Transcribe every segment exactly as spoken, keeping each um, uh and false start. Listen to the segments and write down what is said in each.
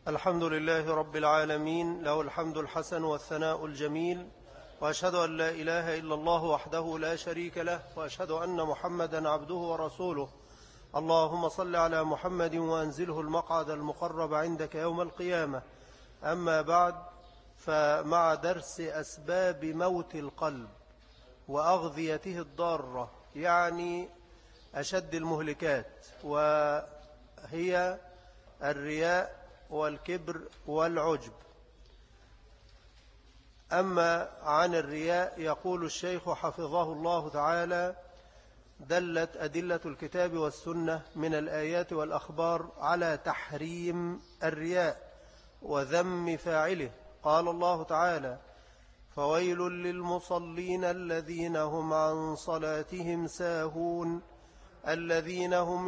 الحمد لله رب العالمين، له الحمد الحسن والثناء الجميل، وأشهد أن لا إله إلا الله وحده لا شريك له، وأشهد أن محمدا عبده ورسوله. اللهم صل على محمد وأنزله المقعد المقرب عندك يوم القيامة. أما بعد، فمع درس أسباب موت القلب وأغذيته الضارة، يعني أشد المهلكات، وهي الرياء والكبر والعجب. أما عن الرياء يقول الشيخ حفظه الله تعالى: دلت أدلة الكتاب والسنة من الآيات والأخبار على تحريم الرياء وذم فاعله. قال الله تعالى: فويل للمصلين الذين هم عن صلاتهم ساهون الذين هم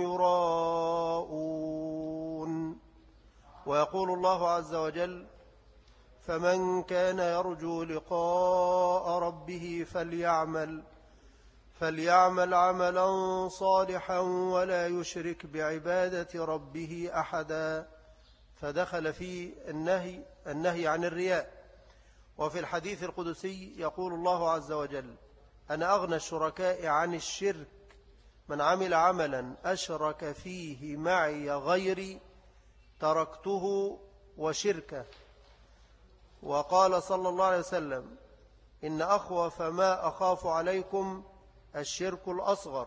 يراءون. ويقول الله عز وجل: فمن كان يرجو لقاء ربه فليعمل فليعمل عملا صالحا ولا يشرك بعبادة ربه أحدا. فدخل في النهي النهي عن الرياء. وفي الحديث القدسي يقول الله عز وجل: أنا أغنى الشركاء عن الشرك من عمل عملا أشرك فيه معي غيري تركته وشركه. وقال صلى الله عليه وسلم: إن أخوف ما أخاف عليكم الشرك الأصغر.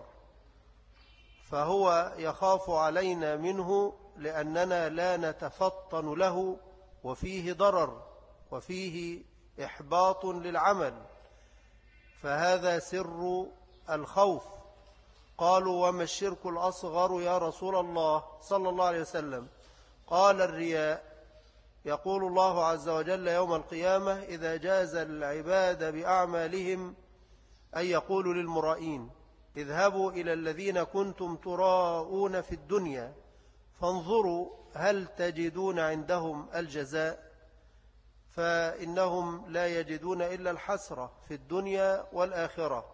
فهو يخاف علينا منه لأننا لا نتفطن له، وفيه ضرر وفيه إحباط للعمل، فهذا سر الخوف. قالوا: وما الشرك الأصغر يا رسول الله صلى الله عليه وسلم؟ قال: الرياء. يقول الله عز وجل يوم القيامة: إذا جاز العباد بأعمالهم أن يقولوا للمرائين: اذهبوا إلى الذين كنتم تراءون في الدنيا فانظروا هل تجدون عندهم الجزاء، فإنهم لا يجدون إلا الحسرة في الدنيا والآخرة.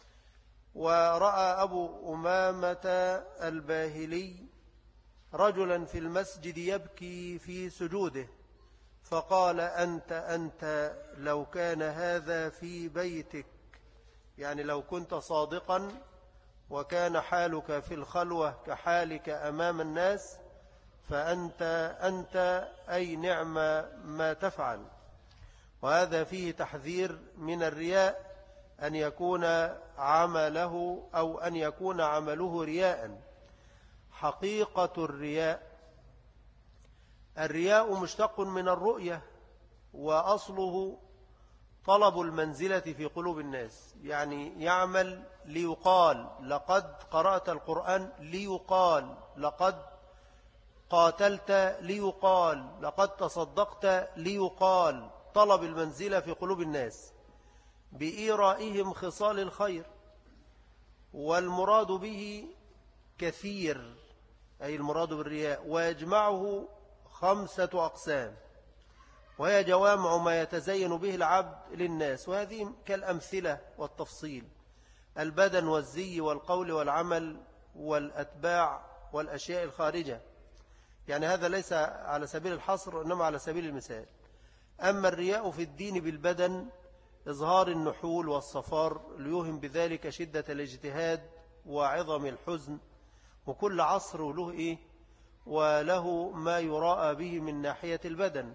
ورأى أبو أمامة الباهلي رجلا في المسجد يبكي في سجوده، فقال: أنت أنت لو كان هذا في بيتك، يعني لو كنت صادقا وكان حالك في الخلوة كحالك أمام الناس، فأنت أنت أي نعم ما تفعل. وهذا فيه تحذير من الرياء، أن يكون عمله أو أن يكون عمله رياء. حقيقة الرياء: الرياء مشتق من الرؤية، وأصله طلب المنزلة في قلوب الناس، يعني يعمل ليقال لقد قرأت القرآن، ليقال لقد قاتلت، ليقال لقد تصدقت، ليقال. طلب المنزلة في قلوب الناس بإيرائهم خصال الخير، والمراد به كثير، أي المراد بالرياء، ويجمعه خمسة أقسام، وهي جوامع ما يتزين به العبد للناس، وهذه كالأمثلة والتفصيل: البدن والزي والقول والعمل والأتباع والأشياء الخارجة. يعني هذا ليس على سبيل الحصر، إنما على سبيل المثال. أما الرياء في الدين بالبدن: إظهار النحول والصفار ليوهم بذلك شدة الاجتهاد وعظم الحزن، وكل عصر له إيه وله ما يراءى به من ناحية البدن.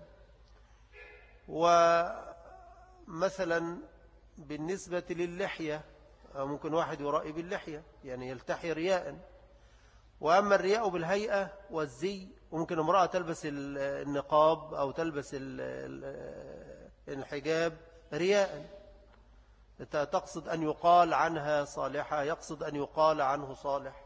ومثلا بالنسبة للحية، ممكن واحد يرائي باللحية، يعني يلتحي رياء. وأما الرياء بالهيئة والزي، ممكن امرأة تلبس النقاب أو تلبس الحجاب رياء، تقصد أن يقال عنها صالحة، يقصد أن يقال عنه صالح.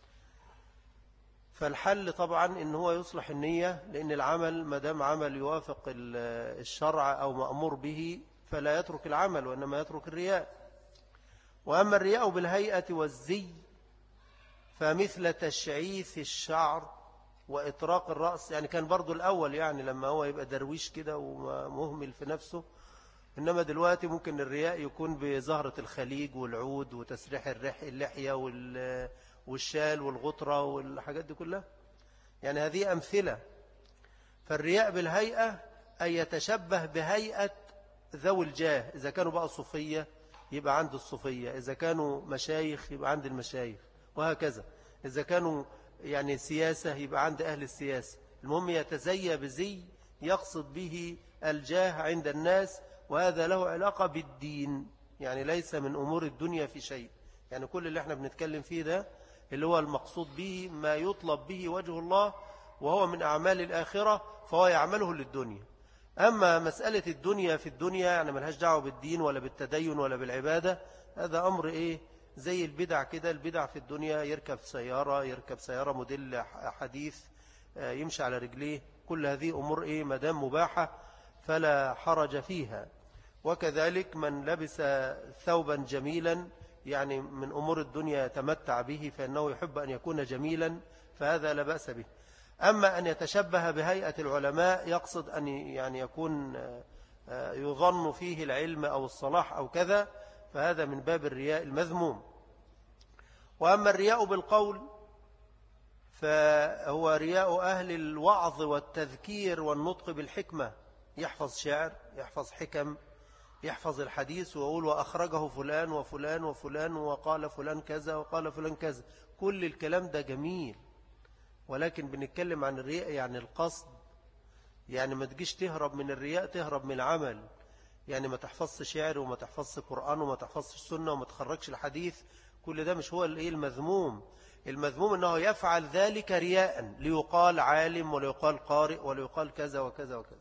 فالحل طبعا إن هو يصلح النية، لأن العمل ما دام عمل يوافق الشرع أو مأمور به فلا يترك العمل، وإنما يترك الرياء. وأما الرياء بالهيئة والزي فمثل تشعيث الشعر وإطراق الرأس، يعني كان برضو الأول، يعني لما هو يبقى درويش كده ومهمل في نفسه. إنما دلوقتي ممكن الرياء يكون بزهرة الخليج والعود وتسريح اللحية والشال والغطرة والحاجات دي كلها. يعني هذه أمثلة. فالرياء بالهيئة أن يتشبه بهيئة ذوي الجاه، إذا كانوا بقى صوفية يبقى عند الصوفية، إذا كانوا مشايخ يبقى عند المشايخ، وهكذا. إذا كانوا يعني سياسة يبقى عند أهل السياسة. المهم يتزيى بزي يقصد به الجاه عند الناس، وهذا له علاقة بالدين، يعني ليس من أمور الدنيا في شيء. يعني كل اللي احنا بنتكلم فيه ده اللي هو المقصود به ما يطلب به وجه الله، وهو من أعمال الآخرة، فهو يعمله للدنيا. أما مسألة الدنيا في الدنيا يعني ملهاش دعوة بالدين ولا بالتدين ولا بالعبادة، هذا أمر إيه زي البدع كده. البدع في الدنيا يركب سيارة يركب سيارة موديل حديث، يمشي على رجليه، كل هذه أمور إيه مدام مباحة فلا حرج فيها. وكذلك من لبس ثوبا جميلا يعني من أمور الدنيا يتمتع به، فإنه يحب أن يكون جميلا، فهذا لا بأس به. أما أن يتشبه بهيئة العلماء يقصد أن يعني يكون يظن فيه العلم أو الصلاح أو كذا، فهذا من باب الرياء المذموم. وأما الرياء بالقول فهو رياء أهل الوعظ والتذكير والنطق بالحكمة، يحفظ شعر يحفظ حكم يحفظ الحديث ويقول وأخرجه فلان وفلان وفلان وقال فلان كذا وقال فلان كذا. كل الكلام ده جميل، ولكن بنتكلم عن الرياء يعني القصد. يعني ما تجيش تهرب من الرياء تهرب من العمل، يعني ما تحفظش شعر وما تحفظش قرآن وما تحفظش السنة وما تخرجش الحديث. كل ده مش هو المذموم. المذموم أنه يفعل ذلك رياء ليقال عالم ولا يقال قارئ ولا يقال كذا وكذا وكذا.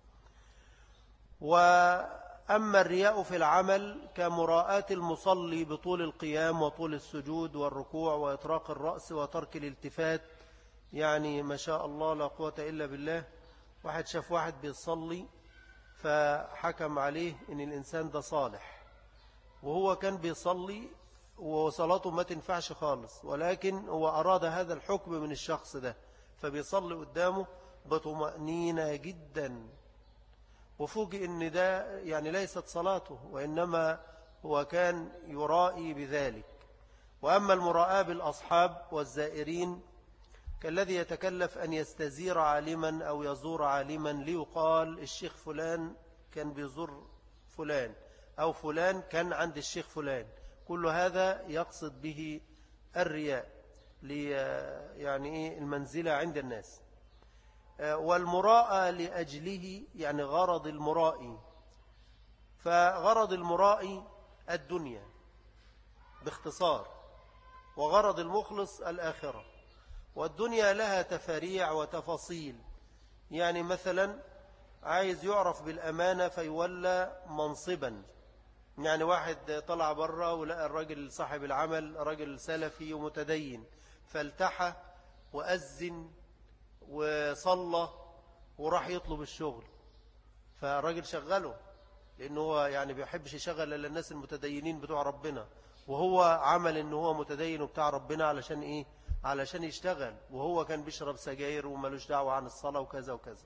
وأما الرياء في العمل كمراءة المصلي بطول القيام وطول السجود والركوع وإطراق الرأس وترك الالتفات، يعني ما شاء الله لا قوة إلا بالله. واحد شاف واحد بيصلي فحكم عليه إن الإنسان ده صالح، وهو كان بيصلي وصلاته ما تنفعش خالص، ولكن هو أراد هذا الحكم من الشخص ده، فبيصلي قدامه بطمأنينة جدا، وفوجئ إن ده يعني ليست صلاته، وإنما هو كان يرائي بذلك. وأما المراءة بالأصحاب والزائرين كالذي يتكلف أن يستزير عالما أو يزور عالما ليقال الشيخ فلان كان بيزور فلان أو فلان كان عند الشيخ فلان، كل هذا يقصد به الرياء يعني إيه المنزلة عند الناس. والمراءة لأجله يعني غرض المرائي، فغرض المرائي الدنيا باختصار، وغرض المخلص الآخرة. والدنيا لها تفاريع وتفاصيل، يعني مثلا عايز يعرف بالأمانة فيولى منصبا، يعني واحد طلع بره ولقى الراجل صاحب العمل راجل سلفي ومتدين، فالتحى وأذن وصلى وراح يطلب الشغل، فالراجل شغله لأنه هو يعني بيحبش يشغل إلا الناس المتدينين بتوع ربنا، وهو عمل إنه هو متدين وبتاع ربنا علشان إيه؟ علشان يشتغل، وهو كان بيشرب سجاير ومالوش دعوة عن الصلاة وكذا وكذا.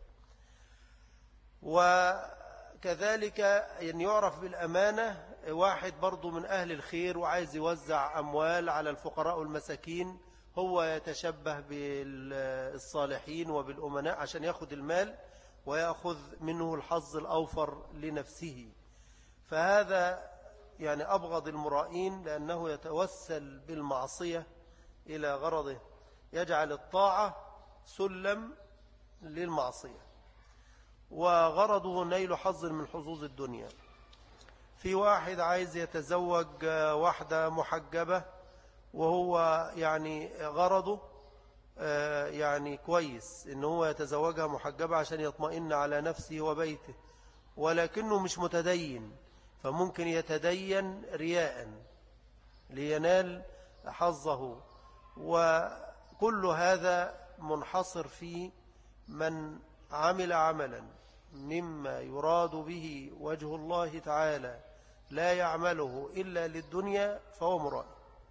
وكذلك أن يعرف بالأمانة واحد برضو من أهل الخير وعايز يوزع أموال على الفقراء والمساكين، هو يتشبه بالصالحين وبالأمناء عشان يأخذ المال ويأخذ منه الحظ الأوفر لنفسه. فهذا يعني أبغض المرائين، لأنه يتوسل بالمعصية إلى غرضه، يجعل الطاعة سلم للمعصية، وغرضه نيل حظ من حظوظ الدنيا. في واحد عايز يتزوج واحدة محجبة، وهو يعني غرضه يعني كويس إن هو يتزوجها محجبة عشان يطمئن على نفسه وبيته، ولكنه مش متدين، فممكن يتدين رياء لينال حظه. وكل هذا منحصر في من عمل عملا مما يراد به وجه الله تعالى لا يعمله إلا للدنيا فهو مرائي.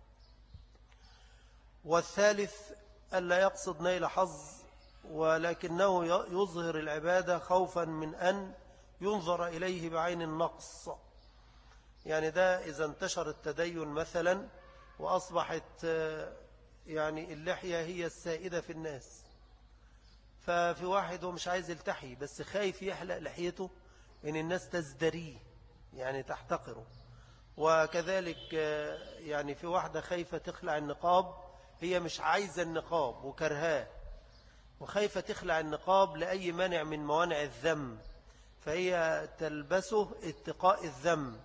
والثالث ألا يقصد نيل حظ، ولكنه يظهر العبادة خوفا من أن ينظر إليه بعين النقص. يعني ده إذا انتشر التدين مثلا وأصبحت يعني اللحية هي السائدة في الناس، ففي واحد هو مش عايز يلتحي بس خايف يحلق لحيته إن الناس تزدريه يعني تحتقره. وكذلك يعني في واحدة خايفة تخلع النقاب، هي مش عايزة النقاب وكرهاه، وخايفة تخلع النقاب لأي مانع من موانع الذم، فهي تلبسه اتقاء الذم.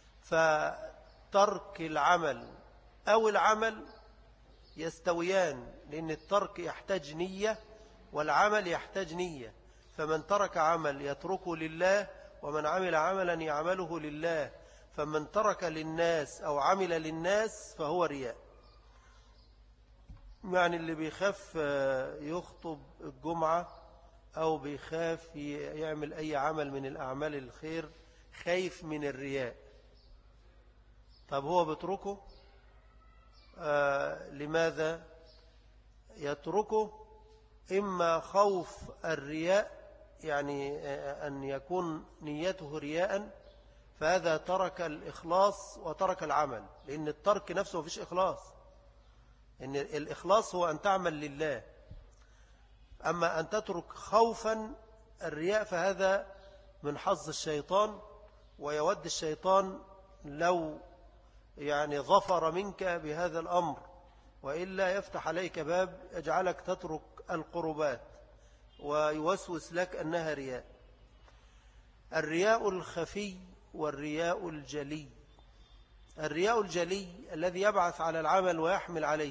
فترك العمل أو العمل يستويان، لأن الترك يحتاج نية والعمل يحتاج نية. فمن ترك عمل يتركه لله، ومن عمل عملا يعمله لله. فمن ترك للناس أو عمل للناس فهو رياء. يعني اللي بيخاف يخطب الجمعة أو بيخاف يعمل أي عمل من الأعمال الخير خايف من الرياء، طب هو بيتركه آه لماذا؟ يتركه إما خوف الرياء، يعني أن يكون نيته رياء، فهذا ترك الإخلاص وترك العمل، لأن الترك نفسه مفيش إخلاص. إن الإخلاص هو أن تعمل لله، أما أن تترك خوفا الرياء فهذا من حظ الشيطان. ويود الشيطان لو يعني ظفر منك بهذا الأمر، وإلا يفتح عليك باب يجعلك تترك القربات ويوسوس لك أنها رياء. الرياء الخفي والرياء الجلي. الرياء الجلي الذي يبعث على العمل ويحمل عليه،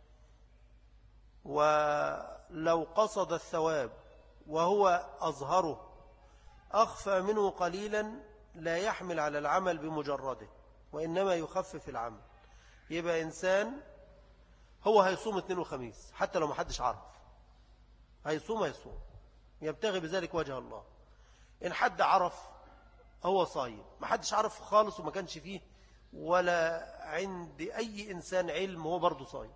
ولو قصد الثواب وهو أظهره أخفى منه قليلا لا يحمل على العمل بمجرده، وإنما يخفف العمل. يبقى إنسان هو هيصوم اثنين وخميس حتى لو ما حدش عارف، هيصوم هيصوم يبتغي بذلك وجه الله. إن حد عرف هو صايم، ما حدش عارف خالص وما كانش فيه ولا عند أي إنسان علم، هو برضو صايم،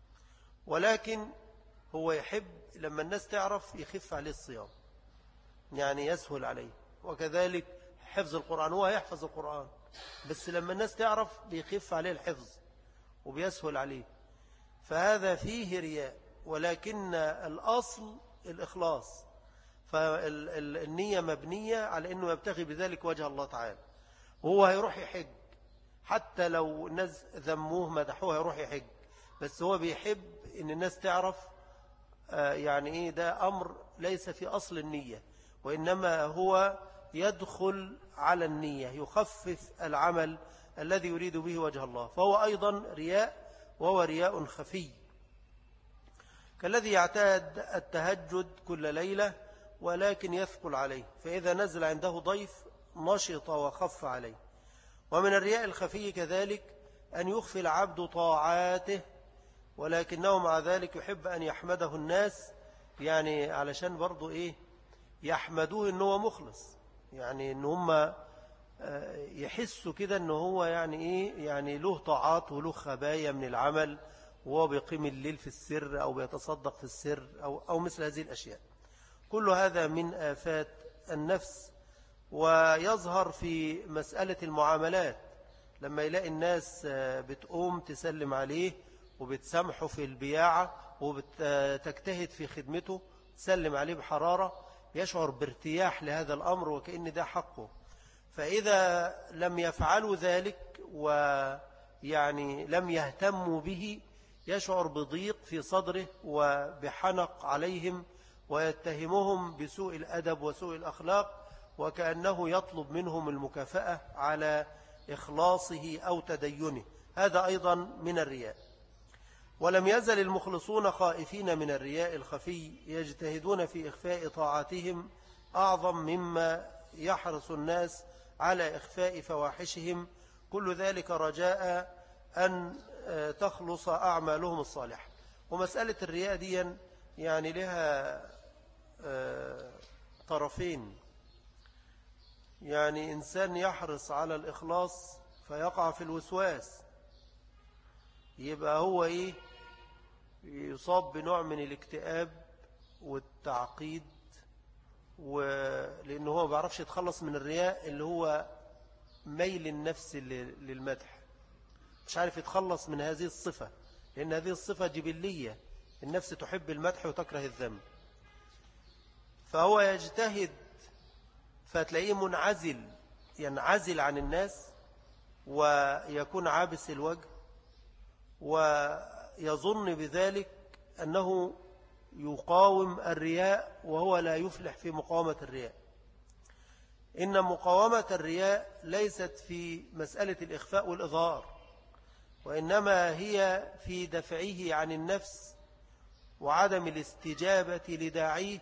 ولكن هو يحب لما الناس تعرف يخف عليه الصيام، يعني يسهل عليه. وكذلك حفظ القرآن، هو يحفظ القرآن بس لما الناس تعرف بيخف عليه الحفظ وبيسهل عليه، فهذا فيه رياء. ولكن الأصل الإخلاص، فالنية مبنية على أنه يبتغي بذلك وجه الله تعالى. وهو هيروح يحج حتى لو الناس ذموه مدحوه هيروح يحج، بس هو بيحب أن الناس تعرف يعني إيه، ده أمر ليس في أصل النية، وإنما هو يدخل على النية، يخفف العمل الذي يريد به وجه الله، فهو أيضا رياء، وهو رياء خفي. كالذي يعتاد التهجد كل ليلة ولكن يثقل عليه، فإذا نزل عنده ضيف نشط وخف عليه. ومن الرياء الخفي كذلك أن يخفي العبد طاعاته ولكنه مع ذلك يحب أن يحمده الناس، يعني علشان برضو إيه يحمدوه إنه مخلص، يعني إن هم يحسوا كده إنه هو يعني إيه، يعني له طاعات وله خبايا من العمل، وهو بيقيم الليل في السر أو بيتصدق في السر أو, أو مثل هذه الأشياء. كل هذا من آفات النفس، ويظهر في مسألة المعاملات. لما يلاقي الناس بتقوم تسلم عليه وبتسامحه في البياعة وبتجتهد في خدمته، تسلم عليه بحرارة، يشعر بارتياح لهذا الأمر وكأن ده حقه. فإذا لم يفعلوا ذلك ويعني لم يهتموا به يشعر بضيق في صدره وبحنق عليهم، ويتهمهم بسوء الأدب وسوء الأخلاق، وكأنه يطلب منهم المكافأة على إخلاصه أو تدينه. هذا أيضا من الرياء. ولم يزل المخلصون خائفين من الرياء الخفي، يجتهدون في إخفاء طاعاتهم أعظم مما يحرص الناس على إخفاء فواحشهم، كل ذلك رجاء أن تخلص أعمالهم الصالحة. ومسألة الرياء دي يعني لها طرفين، يعني إنسان يحرص على الإخلاص فيقع في الوسواس، يبقى هو إيه، يصاب بنوع من الاكتئاب والتعقيد، ولأنه هو ما بيعرفش يتخلص من الرياء اللي هو ميل النفس للمدح، مش عارف يتخلص من هذه الصفة، لأن هذه الصفة جبلية، النفس تحب المدح وتكره الذم. فهو يجتهد فتلاقيه منعزل، ينعزل عن الناس ويكون عابس الوجه، ويظن بذلك أنه يقاوم الرياء، وهو لا يفلح في مقاومة الرياء. إن مقاومة الرياء ليست في مسألة الإخفاء والإظهار، وإنما هي في دفعه عن النفس وعدم الاستجابة لداعيه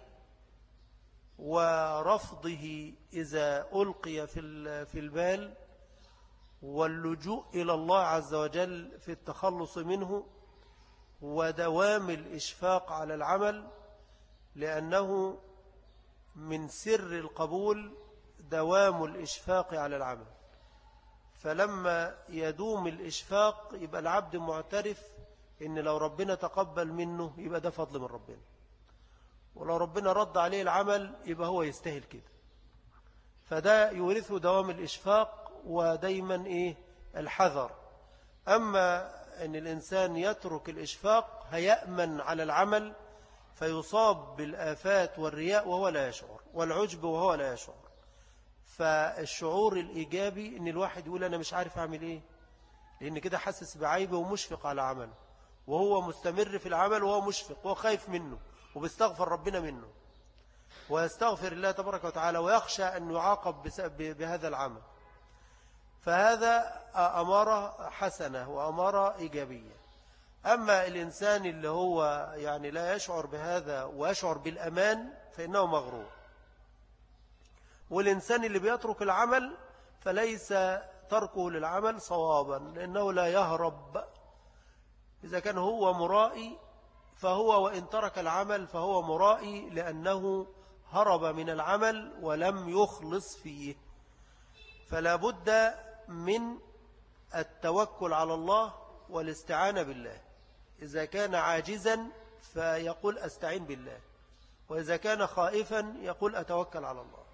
ورفضه إذا ألقي في البال، واللجوء إلى الله عز وجل في التخلص منه، ودوام الإشفاق على العمل، لأنه من سر القبول دوام الإشفاق على العمل. فلما يدوم الإشفاق يبقى العبد معترف إن لو ربنا تقبل منه يبقى ده فضل من ربنا، ولو ربنا رد عليه العمل يبقى هو يستاهل كده. فده يورثه دوام الإشفاق ودايما إيه الحذر. أما أن الإنسان يترك الإشفاق هيأمن على العمل فيصاب بالآفات والرياء وهو لا يشعر، والعجب وهو لا يشعر. فالشعور الإيجابي أن الواحد يقول أنا مش عارف أعمل إيه، لأن كده حسس بعيبه ومشفق على عمله، وهو مستمر في العمل وهو مشفق وخايف منه وبيستغفر ربنا منه، ويستغفر الله تبارك وتعالى، ويخشى أن يعاقب بهذا العمل. فهذا أمارة حسنة وأمارة إيجابية. أما الإنسان اللي هو يعني لا يشعر بهذا ويشعر بالأمان فإنه مغرور. والإنسان اللي بيترك العمل فليس تركه للعمل صوابا، لأنه لا يهرب. إذا كان هو مرائي فهو وإن ترك العمل فهو مرائي، لأنه هرب من العمل ولم يخلص فيه. فلا بد من التوكل على الله والاستعانة بالله. إذا كان عاجزا فيقول أستعين بالله، وإذا كان خائفا يقول أتوكل على الله.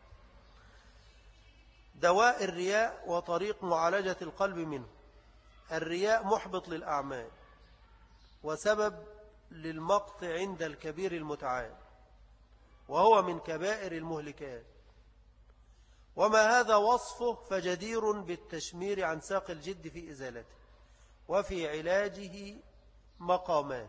دواء الرياء وطريق معالجة القلب منه. الرياء محبط للأعمال وسبب للمقت عند الكبير المتعال، وهو من كبائر المهلكات. وما هذا وصفه فجدير بالتشمير عن ساق الجد في إزالته، وفي علاجه مقامات.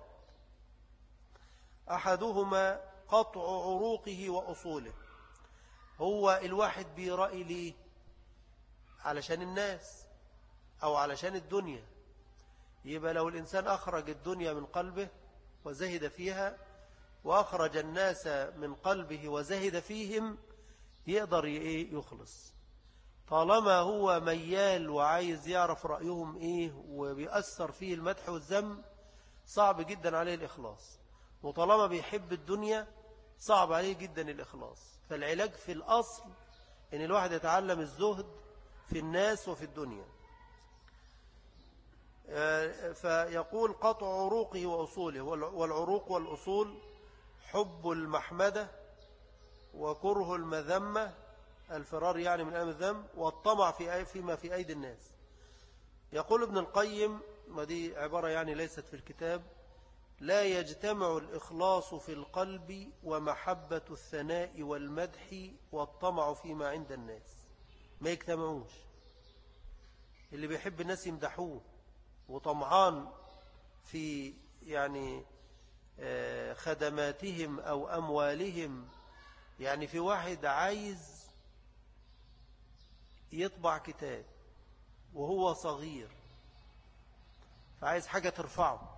أحدهما قطع عروقه وأصوله. هو الواحد بيرأي ليه؟ علشان الناس أو علشان الدنيا. يبقى لو الإنسان أخرج الدنيا من قلبه وزهد فيها، وأخرج الناس من قلبه وزهد فيهم، يقدر يخلص. طالما هو ميال وعايز يعرف رأيهم إيه وبيأثر فيه المدح والذم، صعب جدا عليه الإخلاص. وطالما بيحب الدنيا صعب عليه جدا الإخلاص. فالعلاج في الأصل إن الواحد يتعلم الزهد في الناس وفي الدنيا. فيقول قطع عروقه وأصوله. والعروق والأصول حب المحمدة وكره المذمة، الفرار يعني من أمر الذم، والطمع في فيما في أيدي الناس. يقول ابن القيم، ودي عبارة يعني ليست في الكتاب: لا يجتمع الإخلاص في القلب ومحبة الثناء والمدح والطمع فيما عند الناس. ما يجتمعوش. اللي بيحب الناس يمدحوه وطمعان في يعني خدماتهم أو أموالهم. يعني في واحد عايز يطبع كتاب وهو صغير، فعايز حاجة ترفعه،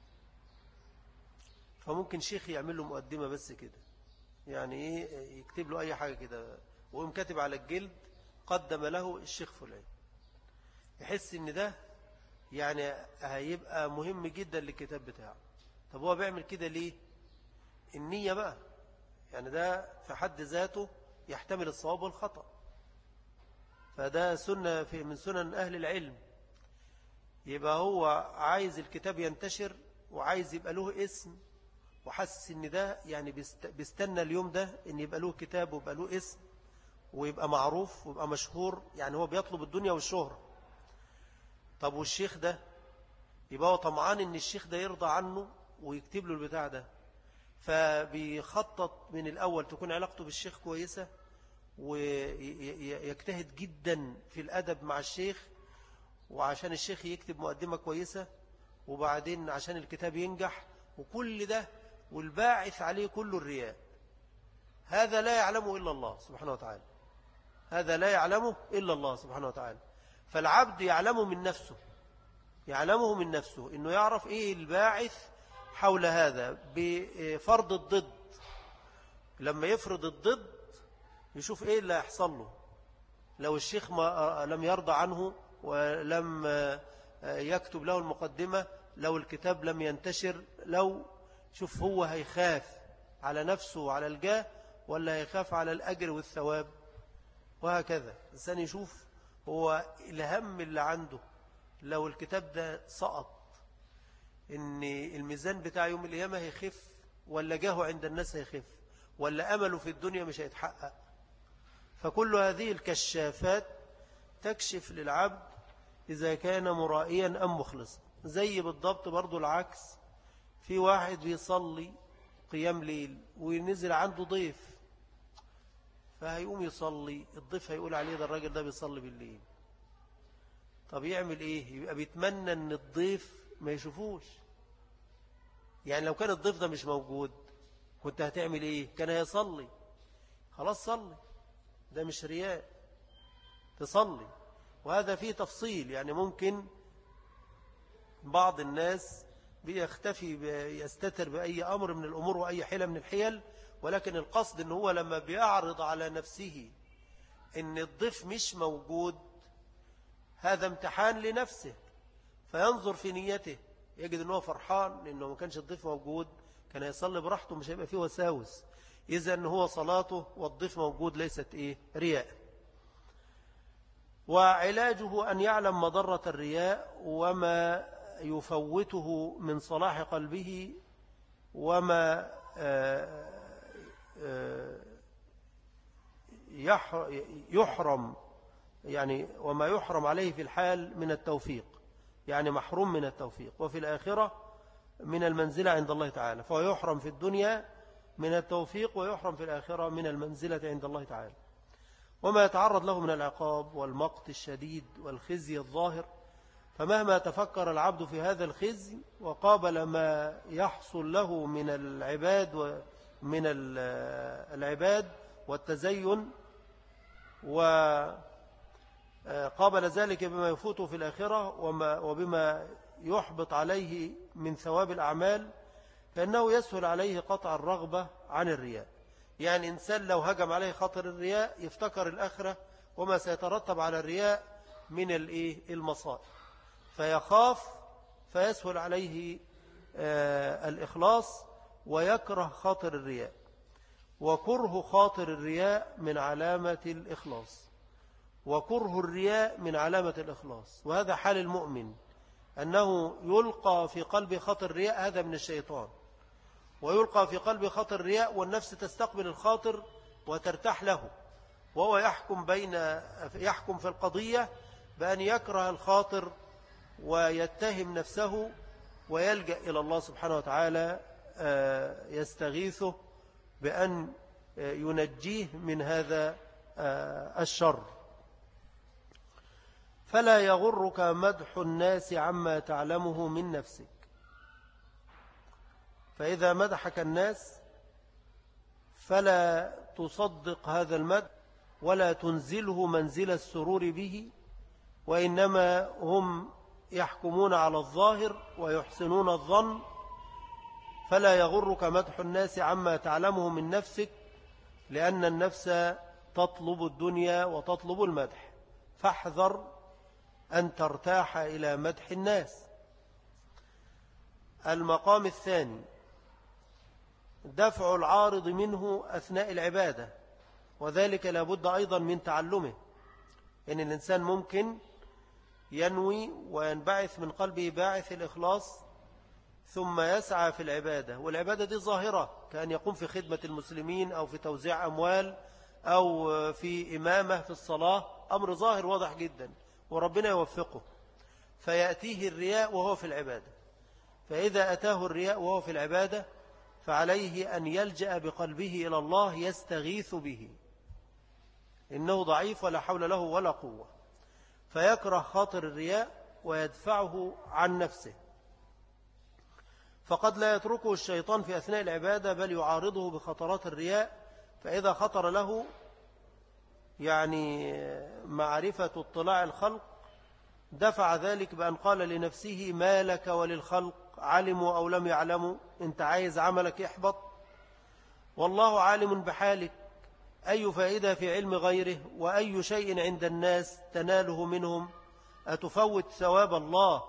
فممكن شيخ يعمل له مقدمة بس كده، يعني ايه، يكتب له أي حاجة كده ويقوم كاتب على الجلد قدم له الشيخ فلان، يحس ان ده يعني هيبقى مهم جدا للكتاب بتاعه. طب هو بيعمل كده ليه؟ النية بقى، يعني ده في حد ذاته يحتمل الصواب والخطأ. فده سنة في من سنن أهل العلم. يبقى هو عايز الكتاب ينتشر وعايز يبقى له اسم، وحاسس ان ده يعني بيستنى اليوم ده ان يبقى له كتاب ويبقى له اسم ويبقى معروف ويبقى مشهور. يعني هو بيطلب الدنيا والشهرة. طب والشيخ ده يبقى هو طمعان ان الشيخ ده يرضى عنه ويكتب له البتاع ده، فبيخطط من الأول تكون علاقته بالشيخ كويسة، ويجتهد جدا في الأدب مع الشيخ، وعشان الشيخ يكتب مقدمة كويسة، وبعدين عشان الكتاب ينجح، وكل ده والباعث عليه كل الرياء. هذا لا يعلمه إلا الله سبحانه وتعالى، هذا لا يعلمه إلا الله سبحانه وتعالى. فالعبد يعلمه من نفسه، يعلمه من نفسه إنه يعرف إيه الباعث حول هذا بفرض الضد. لما يفرض الضد يشوف إيه اللي هيحصل له. لو الشيخ ما لم يرضى عنه ولم يكتب له المقدمة، لو الكتاب لم ينتشر، لو شوف هو هيخاف على نفسه وعلى الجاه ولا هيخاف على الأجر والثواب، وهكذا. الإنسان يشوف هو الهم اللي عنده لو الكتاب ده سقط، إن الميزان بتاع يوم القيامة هيخف، ولا جاهه عند الناس هيخف، ولا أمله في الدنيا مش هيتحقق. فكل هذه الكشافات تكشف للعبد إذا كان مرائيا أم مخلصا. زي بالضبط برضو العكس، في واحد بيصلي قيام ليل ونزل عنده ضيف، فهيقوم يصلي، الضيف هيقول عليه ده الراجل ده بيصلي بالليل. طب يعمل ايه؟ يبقى بيتمنى ان الضيف ما يشوفوش. يعني لو كان الضيف ده مش موجود كنت هتعمل ايه؟ كان هيصلي، خلاص صلي، ده مش رياء، تصلي. وهذا فيه تفصيل، يعني ممكن بعض الناس بيختفي يستتر بأي أمر من الأمور وأي حيلة من الحيل، ولكن القصد إن هو لما بيعرض على نفسه إن الضيف مش موجود، هذا امتحان لنفسه، فينظر في نيته يجد إنه فرحان لأنه ما كانش الضيف موجود، كان يصلي براحته مش هيبقى فيه وساوس. إذا إن هو صلاته والضيف موجود ليست إيه؟ رياء. وعلاجه أن يعلم مضرة الرياء وما يفوته من صلاح قلبه، وما يحرم يعني وما يحرم عليه في الحال من التوفيق، يعني محروم من التوفيق، وفي الآخرة من المنزلة عند الله تعالى. فهو يحرم في الدنيا من التوفيق ويحرم في الآخرة من المنزلة عند الله تعالى. وما يتعرض له من العقاب والمقت الشديد والخزي الظاهر، فمهما تفكر العبد في هذا الخزي وقابل ما يحصل له من العباد ومن العباد والتزين، وقابل ذلك بما يفوته في الآخرة وبما يحبط عليه من ثواب الأعمال، فإنه يسهل عليه قطع الرغبة عن الرياء. يعني إنسان لو هجم عليه خطر الرياء يفتكر الآخرة وما سيترتب على الرياء من المصائب، فيخاف فيسهل عليه الإخلاص ويكره خاطر الرياء. وكره خاطر الرياء من علامة الإخلاص، وكره الرياء من علامة الإخلاص. وهذا حال المؤمن، أنه يلقى في قلب خاطر الرياء، هذا من الشيطان، ويلقى في قلب خاطر الرياء والنفس تستقبل الخاطر وترتاح له، وهو يحكم بين يحكم في القضية بأن يكره الخاطر ويتهم نفسه ويلجأ إلى الله سبحانه وتعالى يستغيثه بأن ينجيه من هذا الشر. فلا يغرك مدح الناس عما تعلمه من نفسك. فإذا مدحك الناس فلا تصدق هذا المدح ولا تنزله منزل السرور به، وإنما هم يحكمون على الظاهر ويحسنون الظن. فلا يغرك مدح الناس عما تعلمه من نفسك، لأن النفس تطلب الدنيا وتطلب المدح، فاحذر أن ترتاح إلى مدح الناس. المقام الثاني دفع العارض منه أثناء العبادة، وذلك لابد أيضا من تعلمه. إن الإنسان ممكن ينوي وينبعث من قلبه باعث الإخلاص ثم يسعى في العبادة، والعبادة دي ظاهرة، كأن يقوم في خدمة المسلمين أو في توزيع أموال أو في إمامة في الصلاة، أمر ظاهر واضح جدا، وربنا يوفقه، فيأتيه الرياء وهو في العبادة. فإذا أتاه الرياء وهو في العبادة فعليه أن يلجأ بقلبه إلى الله يستغيث به، إنه ضعيف ولا حول له ولا قوة، فيكره خاطر الرياء ويدفعه عن نفسه. فقد لا يتركه الشيطان في أثناء العبادة، بل يعارضه بخطرات الرياء، فإذا خطر له يعني معرفة اطلاع الخلق دفع ذلك بأن قال لنفسه ما لك وللخلق علموا أو لم يعلموا، انت عايز عملك يحبط والله عالم بحالك، أي فائدة في علم غيره وأي شيء عند الناس تناله منهم، أتفوت ثواب الله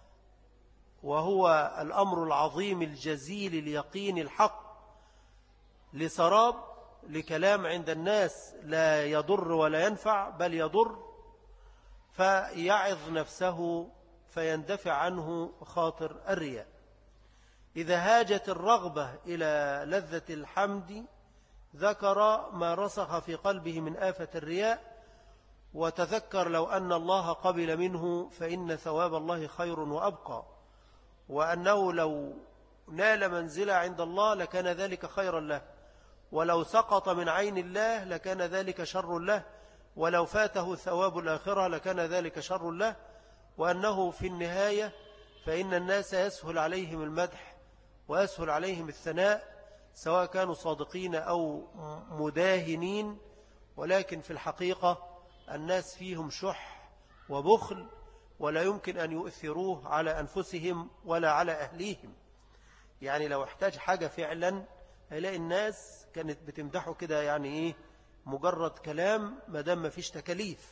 وهو الأمر العظيم الجزيل اليقين الحق لسراب لكلام عند الناس لا يضر ولا ينفع بل يضر، فيعظ نفسه فيندفع عنه خاطر الرياء. إذا هاجت الرغبة إلى لذة الحمد ذكر ما رسخ في قلبه من آفة الرياء، وتذكر لو أن الله قبل منه فإن ثواب الله خير وأبقى، وأنه لو نال منزلة عند الله لكان ذلك خيرا له، ولو سقط من عين الله لكان ذلك شر له، ولو فاته ثواب الآخرة لكان ذلك شر له، وأنه في النهاية فإن الناس يسهل عليهم المدح ويسهل عليهم الثناء سواء كانوا صادقين أو مداهنين، ولكن في الحقيقة الناس فيهم شح وبخل ولا يمكن أن يؤثروه على أنفسهم ولا على أهليهم. يعني لو احتاج حاجة فعلا هيلاقي الناس كانت بتمدحه كده، يعني إيه مجرد كلام مدام ما فيش تكاليف.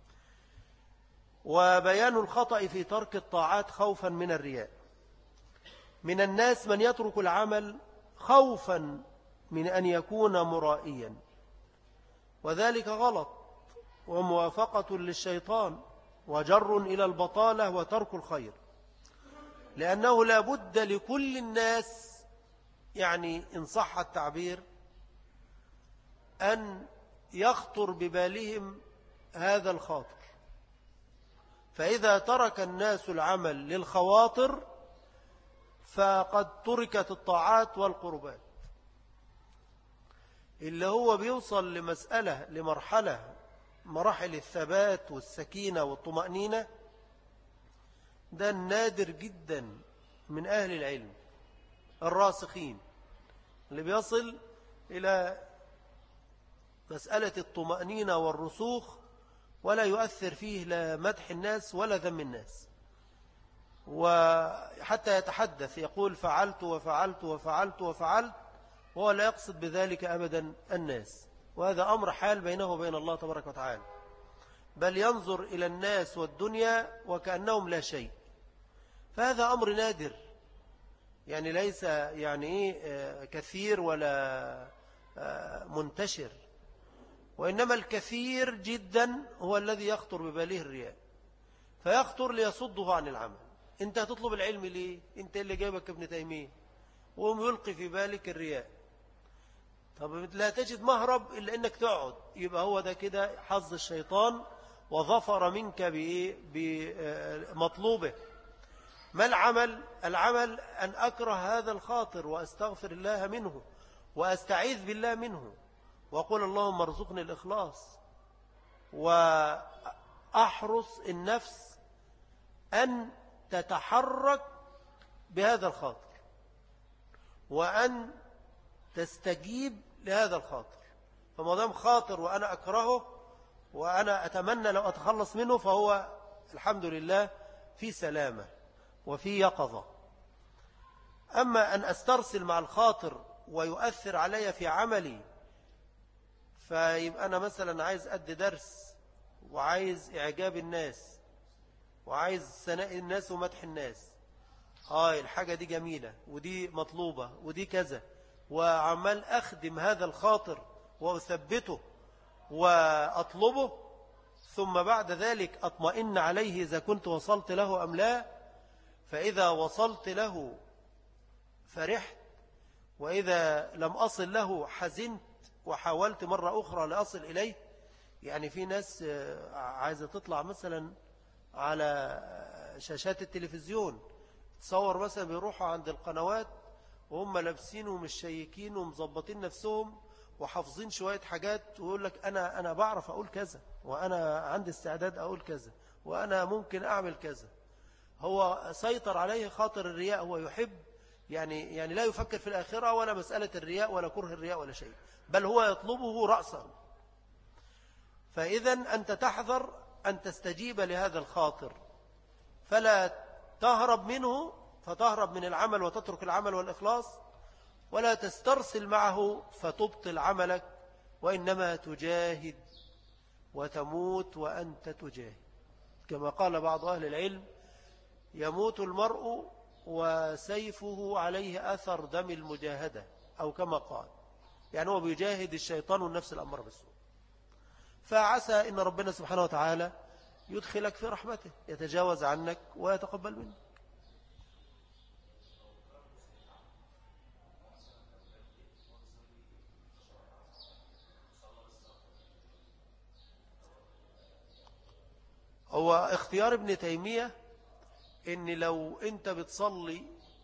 وبيان الخطأ في ترك الطاعات خوفا من الرياء. من الناس من يترك العمل خوفا من أن يكون مرائيا، وذلك غلط وموافقة للشيطان وجر إلى البطالة وترك الخير، لأنه لا بد لكل الناس، يعني إن صح التعبير، أن يخطر ببالهم هذا الخاطر. فإذا ترك الناس العمل للخواطر فقد تركت الطاعات والقربات. اللي هو بيوصل لمسألة لمرحلة مراحل الثبات والسكينة والطمأنينة ده النادر جدا من أهل العلم الراسخين، اللي بيصل إلى مسألة الطمأنينة والرسوخ ولا يؤثر فيه لا مدح الناس ولا ذم الناس، وحتى يتحدث يقول فعلت وفعلت وفعلت وفعلت وهو لا يقصد بذلك أبدا الناس، وهذا أمر حال بينه وبين الله تبارك وتعالى، بل ينظر إلى الناس والدنيا وكأنهم لا شيء. فهذا أمر نادر، يعني ليس يعني إيه كثير ولا منتشر، وإنما الكثير جدا هو الذي يخطر بباله الرياء، فيخطر ليصده عن العمل. انت هتطلب العلم ليه؟ انت اللي جايبك ابن تيمية، وهم يلقي في بالك الرياء. طب لا تجد مهرب إلا أنك تقعد، يبقى هو ده كده حظ الشيطان وظفر منك بمطلوبه. ما العمل؟ العمل أن أكره هذا الخاطر وأستغفر الله منه وأستعيذ بالله منه وأقول اللهم ارزقني الإخلاص، وأحرص النفس أن تتحرك بهذا الخاطر وأن تستجيب لهذا الخاطر. فما دام خاطر وأنا أكرهه وأنا أتمنى لو أتخلص منه فهو الحمد لله في سلامة وفي يقظة. أما أن أسترسل مع الخاطر ويؤثر علي في عملي، فيبقى أنا مثلا عايز أدي درس وعايز إعجاب الناس وعايز ثناء الناس ومدح الناس، آه الحاجة دي جميلة ودي مطلوبة ودي كذا، وعمال أخدم هذا الخاطر وأثبته وأطلبه، ثم بعد ذلك أطمئن عليه إذا كنت وصلت له أم لا. فإذا وصلت له فرحت، وإذا لم أصل له حزنت وحاولت مرة أخرى لأصل إليه. يعني في ناس عايزة تطلع مثلا على شاشات التلفزيون، تصور مثلا بيروحوا عند القنوات وهم لابسين ومش شيكين ومظبطين نفسهم وحافظين شوية حاجات، ويقول لك أنا أنا بعرف أقول كذا، وأنا عندي استعداد أقول كذا، وأنا ممكن أعمل كذا. هو سيطر عليه خاطر الرياء، هو يحب يعني يعني لا يفكر في الآخرة ولا مسألة الرياء ولا كره الرياء ولا شيء، بل هو يطلبه رأسا. فإذا أنت تحذر أن تستجيب لهذا الخاطر، فلا تهرب منه فتهرب من العمل وتترك العمل والإخلاص، ولا تسترسل معه فتبطل عملك، وإنما تجاهد وتموت وأنت تجاهد. كما قال بعض أهل العلم: يموت المرء وسيفه عليه أثر دم المجاهدة، أو كما قال، يعني هو بيجاهد الشيطان والنفس الأمر بالسوء. فعسى إن ربنا سبحانه وتعالى يدخلك في رحمته، يتجاوز عنك ويتقبل منك. هو اختيار ابن تيمية إن لو أنت بتصلي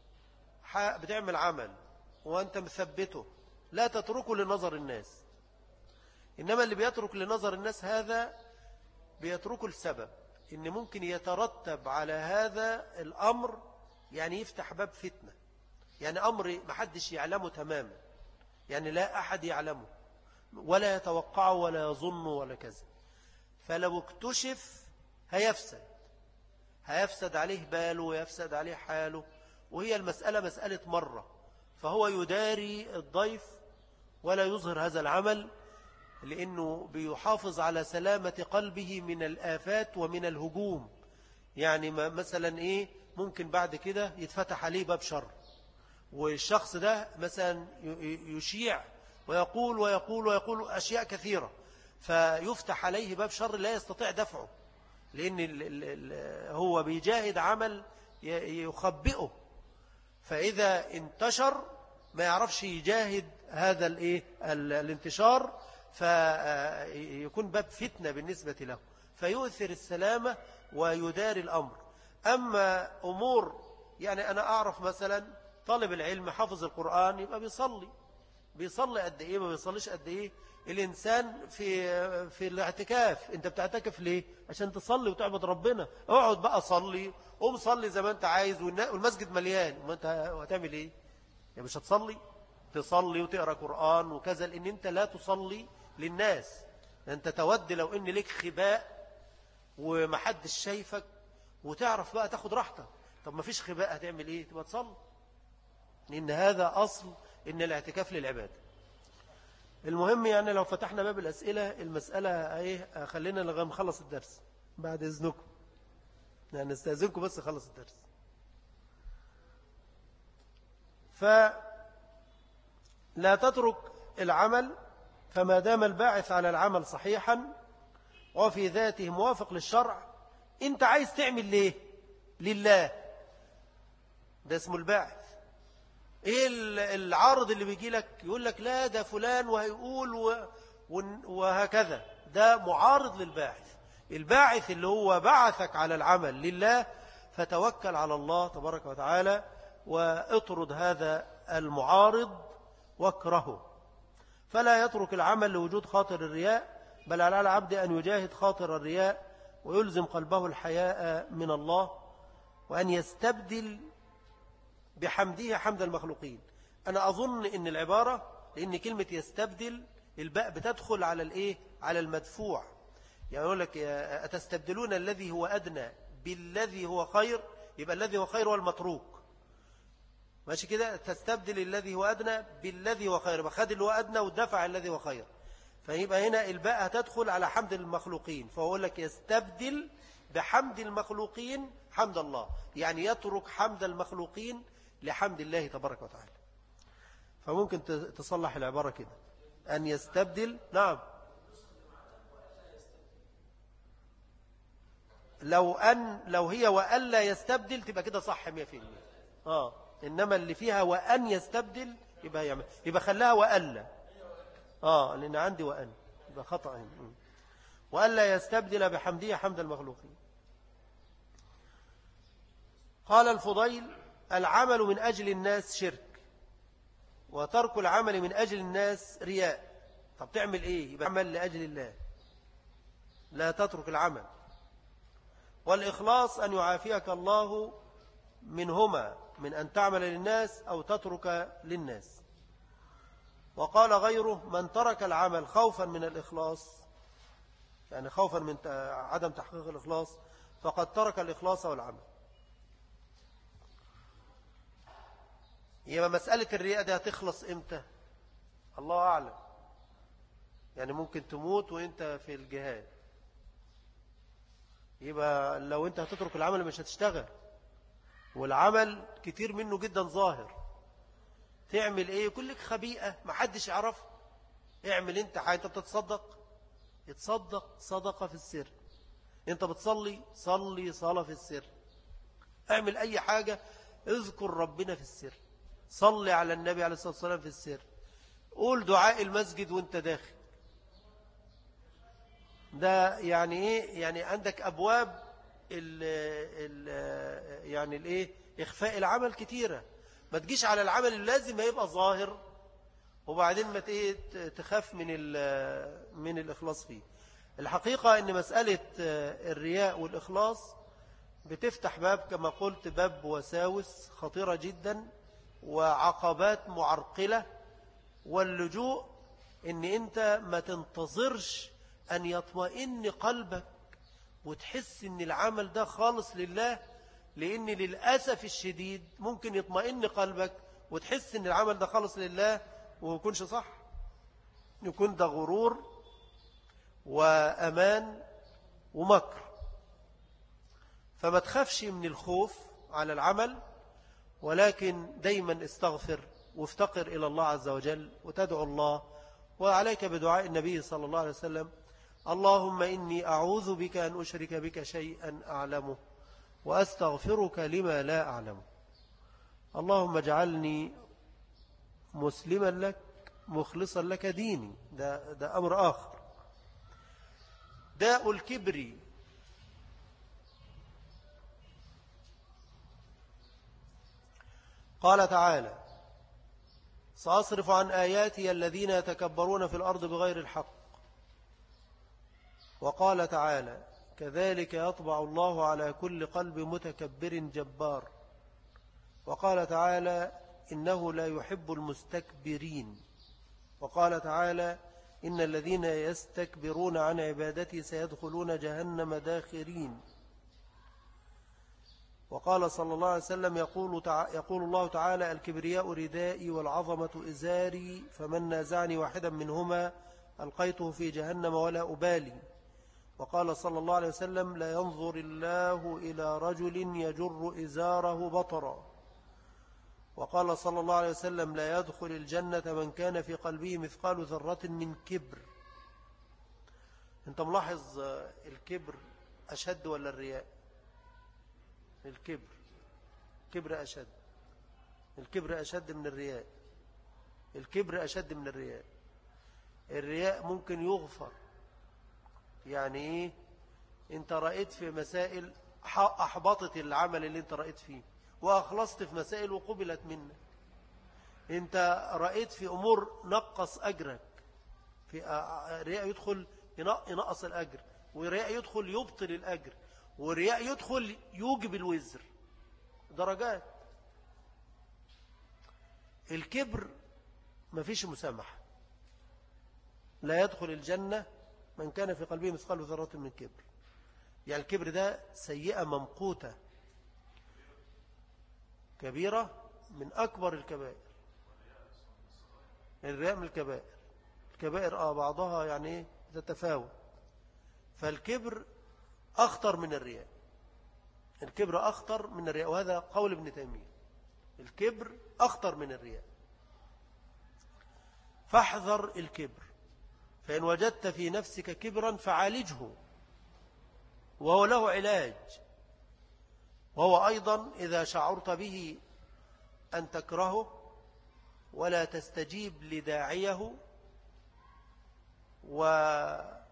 بتعمل عمل وأنت مثبته لا تتركه لنظر الناس، إنما اللي بيترك لنظر الناس هذا بيتركه لسبب إن ممكن يترتب على هذا الأمر، يعني يفتح باب فتنة، يعني أمر محدش يعلمه تماما، يعني لا أحد يعلمه ولا يتوقعه ولا يظنه ولا كذا. فلو اكتشف هيفسد هيفسد عليه باله ويفسد عليه حاله، وهي المسألة مسألة مرة، فهو يداري الضيف ولا يظهر هذا العمل، لأنه بيحافظ على سلامة قلبه من الآفات ومن الهجوم. يعني مثلا إيه، ممكن بعد كده يتفتح عليه باب شر، والشخص ده مثلا يشيع ويقول ويقول ويقول أشياء كثيرة، فيفتح عليه باب شر لا يستطيع دفعه، لأن هو بيجاهد عمل يخبئه، فإذا انتشر ما يعرفش يجاهد هذا الإيه الانتشار، فيكون باب فتنة بالنسبة له، فيؤثر السلامة ويدار الأمر. أما أمور، يعني أنا أعرف مثلا طالب العلم حافظ القرآن يبقى بيصلي بيصلي قد إيه ما بيصليش قد إيه. الإنسان في في الاعتكاف، أنت بتعتكف ليه؟ عشان تصلي وتعبد ربنا. اقعد بقى صلي، قوم صلي زي ما أنت عايز، والمسجد مليان، وما أنت هتعمل إيه؟ يعني مش هتصلي؟ تصلي وتقرأ قرآن وكذا، لأن أنت لا تصلي للناس، أنت تود لو أن لك خباء ومحدش شايفك وتعرف بقى تاخد راحتك. طب ما فيش خباء هتعمل إيه؟ تبقى تصلي، لأن هذا أصل إن الاعتكاف للعبادة. المهم يعني لو فتحنا باب الأسئلة، المسألة ايه، خلينا لغاية نخلص الدرس بعد إذنكم، يعني نستأذنكم بس خلص الدرس. فلا تترك العمل، فما دام الباعث على العمل صحيحا وفي ذاته موافق للشرع، انت عايز تعمل ليه؟ لله، ده اسمه الباعث. ايه العارض اللي بيجي لك يقول لك لا ده فلان وهيقول وهكذا، ده معارض للباعث. الباعث اللي هو بعثك على العمل لله، فتوكل على الله تبارك وتعالى واطرد هذا المعارض واكرهه. فلا يترك العمل لوجود خاطر الرياء، بل على العبد أن يجاهد خاطر الرياء ويلزم قلبه الحياء من الله، وأن يستبدل بحمده حمد المخلوقين. أنا أظن إن العبارة، لأن كلمة يستبدل الباء بتدخل على الإيه؟ على المدفوع. يعني يقول لك أتستبدلون الذي هو أدنى بالذي هو خير، يبقى الذي هو خير هو المتروك، ماشي كده؟ تستبدل الذي هو أدنى بالذي هو خير، بخد اللي هو أدنى ودفع الذي هو خير، فيبقى هنا الباء هتدخل على حمد المخلوقين، فهو لك يستبدل بحمد المخلوقين حمد الله، يعني يترك حمد المخلوقين لحمد الله تبارك وتعالى. فممكن تصلح العبارة كده، أن يستبدل. نعم، لو أن لو هي وألا يستبدل تبقى كده صح مية في المية. آه إنما اللي فيها وأن يستبدل يبقى يعمل، يبقى خلاها وألا. آه لأن عندي وأن، يبقى خطأ هنا. وألا يستبدل بحمده حمد المخلوقين. قال الفضيل: العمل من أجل الناس شرك، وترك العمل من أجل الناس رياء. طب تعمل إيه؟ يبقى عمل لأجل الله، لا تترك العمل. والإخلاص أن يعافيك الله منهما، من أن تعمل للناس أو تترك للناس. وقال غيره: من ترك العمل خوفا من الإخلاص، يعني خوفا من عدم تحقيق الإخلاص، فقد ترك الإخلاص والعمل. يبقى مسألة الرياء دي هتخلص إمتى؟ الله أعلم. يعني ممكن تموت وإنت في الجهاد، يبقى لو أنت هتترك العمل مش هتشتغل، والعمل كتير منه جدا ظاهر. تعمل إيه؟ كلك خبيئة محدش يعرف. اعمل أنت حاجة. أنت بتتصدق، يتصدق صدقة في السر. أنت بتصلي، صلي صلاة في السر. اعمل أي حاجة، اذكر ربنا في السر. صلي على النبي عليه الصلاة والسلام في السر. قول دعاء المسجد وانت داخل. ده يعني ايه؟ يعني عندك ابواب ال ال يعني الايه اخفاء العمل كتيرة. ما تجيش على العمل اللازم هيبقى ظاهر وبعدين ما تخاف من من الاخلاص فيه. الحقيقة ان مسألة الرياء والاخلاص بتفتح باب كما قلت، باب وساوس خطيرة جدا وعقبات معرقلة. واللجوء ان انت ما تنتظرش ان يطمئن قلبك وتحس ان العمل ده خالص لله، لان للأسف الشديد ممكن يطمئن قلبك وتحس ان العمل ده خالص لله ويكونش صح، يكون ده غرور وأمان ومكر. فما تخافش من الخوف على العمل، ولكن دايما استغفر وافتقر إلى الله عز وجل وتدعو الله. وعليك بدعاء النبي صلى الله عليه وسلم: اللهم إني أعوذ بك أن أشرك بك شيئا أعلمه وأستغفرك لما لا أعلمه. اللهم اجعلني مسلما لك مخلصا لك ديني. ده, ده أمر آخر. داء الكبر. قال تعالى: سأصرف عن آياتي الذين يتكبرون في الأرض بغير الحق. وقال تعالى: كذلك يطبع الله على كل قلب متكبر جبار. وقال تعالى: إنه لا يحب المستكبرين. وقال تعالى: إن الذين يستكبرون عن عبادتي سيدخلون جهنم داخرين. وقال صلى الله عليه وسلم: يقول, تع... يقول الله تعالى: الكبرياء ردائي والعظمة إزاري، فمن نازعني واحدا منهما ألقيته في جهنم ولا أبالي. وقال صلى الله عليه وسلم: لا ينظر الله إلى رجل يجر إزاره بطرا. وقال صلى الله عليه وسلم: لا يدخل الجنة من كان في قلبه مثقال ذرة من كبر. انت ملاحظ الكبر أشد ولا الرياء؟ الكبر كبر أشد. الكبر أشد من الرياء. الكبر أشد من الرياء. الرياء ممكن يغفر. يعني إيه؟ أنت رأيت في مسائل أحبطت العمل اللي أنت رأيت فيه، وأخلصت في مسائل وقبلت منك. أنت رأيت في أمور نقص أجرك. في رياء يدخل ينقص الأجر، ورياء يدخل يبطل الأجر، ورياء يدخل يوجب الوزر. درجات. الكبر ما فيش مسامحة. لا يدخل الجنة من كان في قلبه مثقال ذرة من كبر. يعني الكبر ده سيئة ممقوتة كبيرة من أكبر الكبائر. الرياء من الكبائر. الكبائر آه بعضها يعني إيه تتفاوت. فالكبر أخطر من الرياء. الكبر أخطر من الرياء، وهذا قول ابن تيمية. الكبر أخطر من الرياء. فاحذر الكبر. فإن وجدت في نفسك كبرا فعالجه، وهو له علاج. وهو أيضا إذا شعرت به أن تكرهه ولا تستجيب لداعيه ولا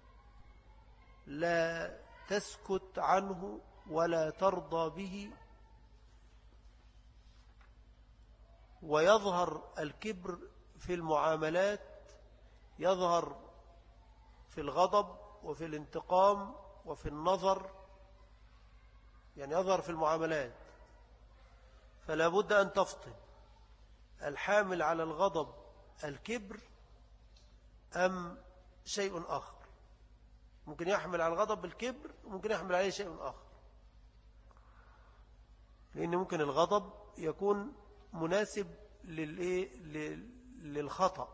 تسكت عنه ولا ترضى به ويظهر الكبر في المعاملات، يظهر في الغضب وفي الانتقام وفي النظر، يعني يظهر في المعاملات. فلا بد أن تفطن، الحامل على الغضب الكبر أم شيء آخر؟ ممكن يحمل على الغضب بالكبر وممكن يحمل عليه شيء آخر، لأن ممكن الغضب يكون مناسب للخطأ،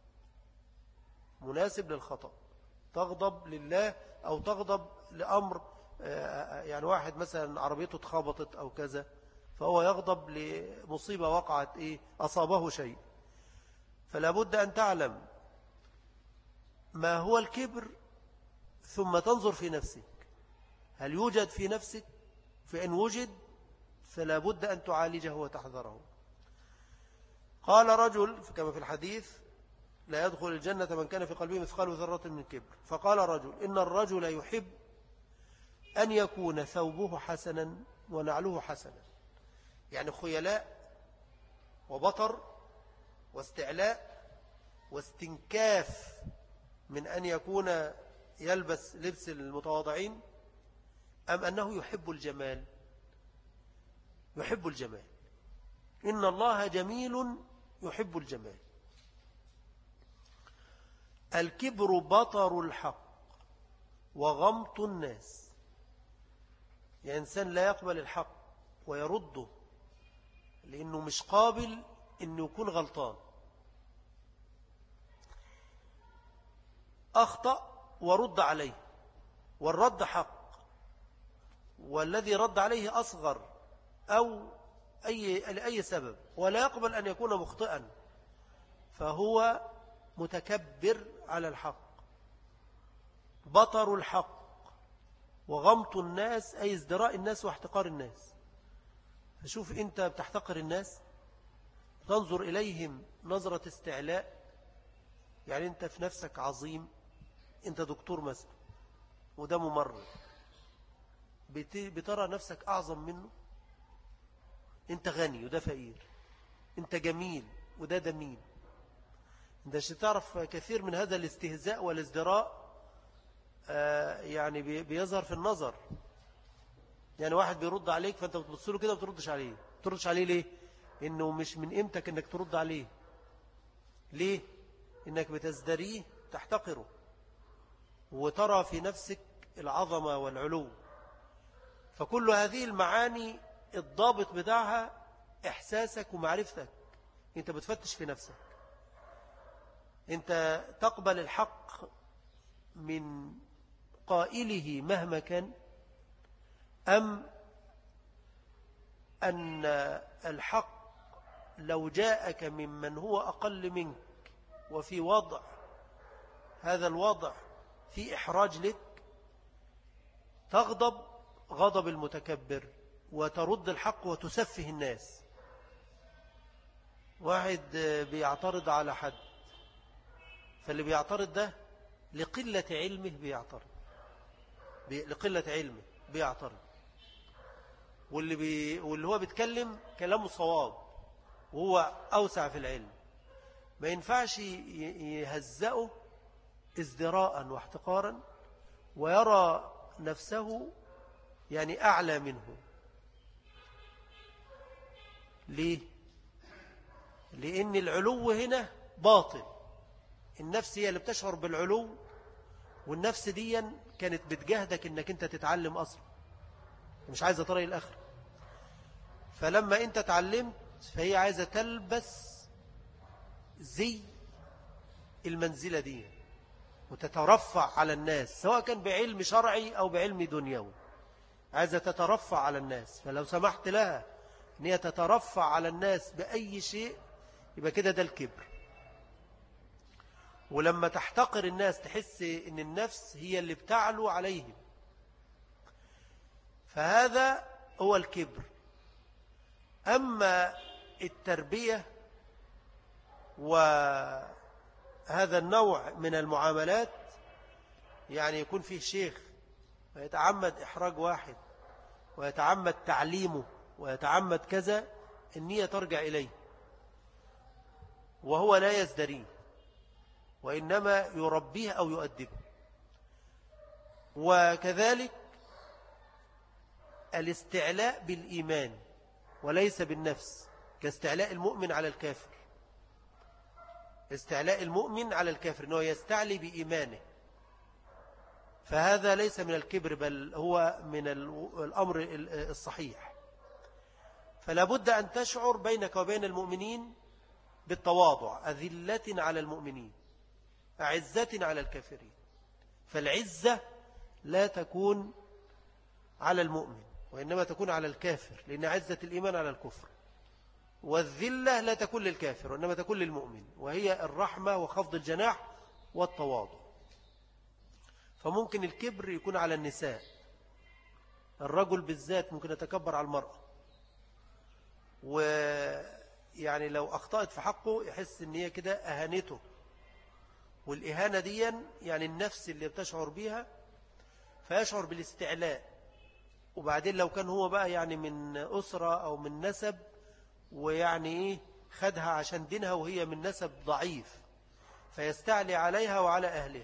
مناسب للخطأ، تغضب لله أو تغضب لأمر، يعني واحد مثلا عربيته اتخبطت أو كذا، فهو يغضب لمصيبة وقعت، إيه أصابه شيء. فلا بد أن تعلم ما هو الكبر، ثم تنظر في نفسك هل يوجد في نفسك، فإن وجد فلا بد أن تعالجه وتحذره. قال رجل كما في الحديث: لا يدخل الجنة من كان في قلبه مثقال ذرة من كبر. فقال رجل: إن الرجل يحب أن يكون ثوبه حسنا ونعله حسنا، يعني خيلاء وبطر واستعلاء واستنكاف من أن يكون يلبس لبس المتواضعين، أم أنه يحب الجمال؟ يحب الجمال، إن الله جميل يحب الجمال. الكبر بطر الحق وغمط الناس، يعني إنسان لا يقبل الحق ويرده لأنه مش قابل أنه يكون غلطان. أخطأ ورد عليه، والرد حق، والذي رد عليه أصغر أو أي, لأي سبب، ولا يقبل أن يكون مخطئا، فهو متكبر على الحق. بطر الحق وغمط الناس أي ازدراء الناس واحتقار الناس. فشوف أنت بتحتقر الناس، تنظر إليهم نظرة استعلاء، يعني أنت في نفسك عظيم، أنت دكتور مثلا وده ممرض، بترى نفسك أعظم منه. أنت غني وده فقير، أنت جميل وده دميم. أنت مش تعرف كثير من هذا الاستهزاء والازدراء آه يعني بيظهر في النظر. يعني واحد بيرد عليك فأنت بتبص له كده وتردش عليه. تردش عليه ليه؟ إنه مش من قيمتك إنك ترد عليه. ليه؟ إنك بتزدريه، تحتقره، وترى في نفسك العظمة والعلو. فكل هذه المعاني الضابط بتاعها إحساسك ومعرفتك. أنت بتفتش في نفسك، أنت تقبل الحق من قائله مهما كان، أم أن الحق لو جاءك ممن هو أقل منك وفي وضع، هذا الوضع في إحراج لك، تغضب غضب المتكبر وترد الحق وتسفه الناس. واحد بيعترض على حد، فاللي بيعترض ده لقلة علمه بيعترض، لقلة علمه بيعترض، واللي, بي واللي هو بيتكلم كلامه صواب وهو أوسع في العلم، ما ينفعش يهزأه ازدراء واحتقارا ويرى نفسه يعني أعلى منه. ليه؟ لأن العلو هنا باطل. النفس هي اللي بتشعر بالعلو، والنفس دي كانت بتجاهدك انك انت تتعلم أصلا، مش عايزة طريق الآخر. فلما انت تعلمت فهي عايزة تلبس زي المنزلة دي وتترفع على الناس، سواء كان بعلم شرعي أو بعلم دنيوي، عايزة تترفع على الناس. فلو سمحت لها ان هي تترفع على الناس بأي شيء، يبقى كده ده الكبر. ولما تحتقر الناس تحس ان النفس هي اللي بتعلو عليهم، فهذا هو الكبر. أما التربية وهذا النوع من المعاملات، يعني يكون فيه شيخ ويتعمد إحراج واحد ويتعمد تعليمه ويتعمد كذا، النية ترجع إليه. وهو لا يزدريه، وإنما يربيه أو يؤدبه. وكذلك الاستعلاء بالإيمان وليس بالنفس، كاستعلاء المؤمن على الكافر. استعلاء المؤمن على الكافر أنه يستعلي بإيمانه، فهذا ليس من الكبر بل هو من الأمر الصحيح. فلا بد أن تشعر بينك وبين المؤمنين بالتواضع، أذلة على المؤمنين أعزة على الكافرين. فالعزة لا تكون على المؤمن وإنما تكون على الكافر، لأن عزة الإيمان على الكفر. والذلة لا تكون للكافر وإنما تكون للمؤمن، وهي الرحمة وخفض الجناح والتواضع. فممكن الكبر يكون على النساء، الرجل بالذات ممكن يتكبر على المرأة، ويعني لو أخطأت في حقه يحس إن هي كده أهانته، والإهانة دي يعني النفس اللي بتشعر بيها فيشعر بالاستعلاء. وبعدين لو كان هو بقى يعني من أسرة أو من نسب ويعني إيه خدها عشان دينها وهي من نسب ضعيف فيستعلي عليها وعلى أهلها.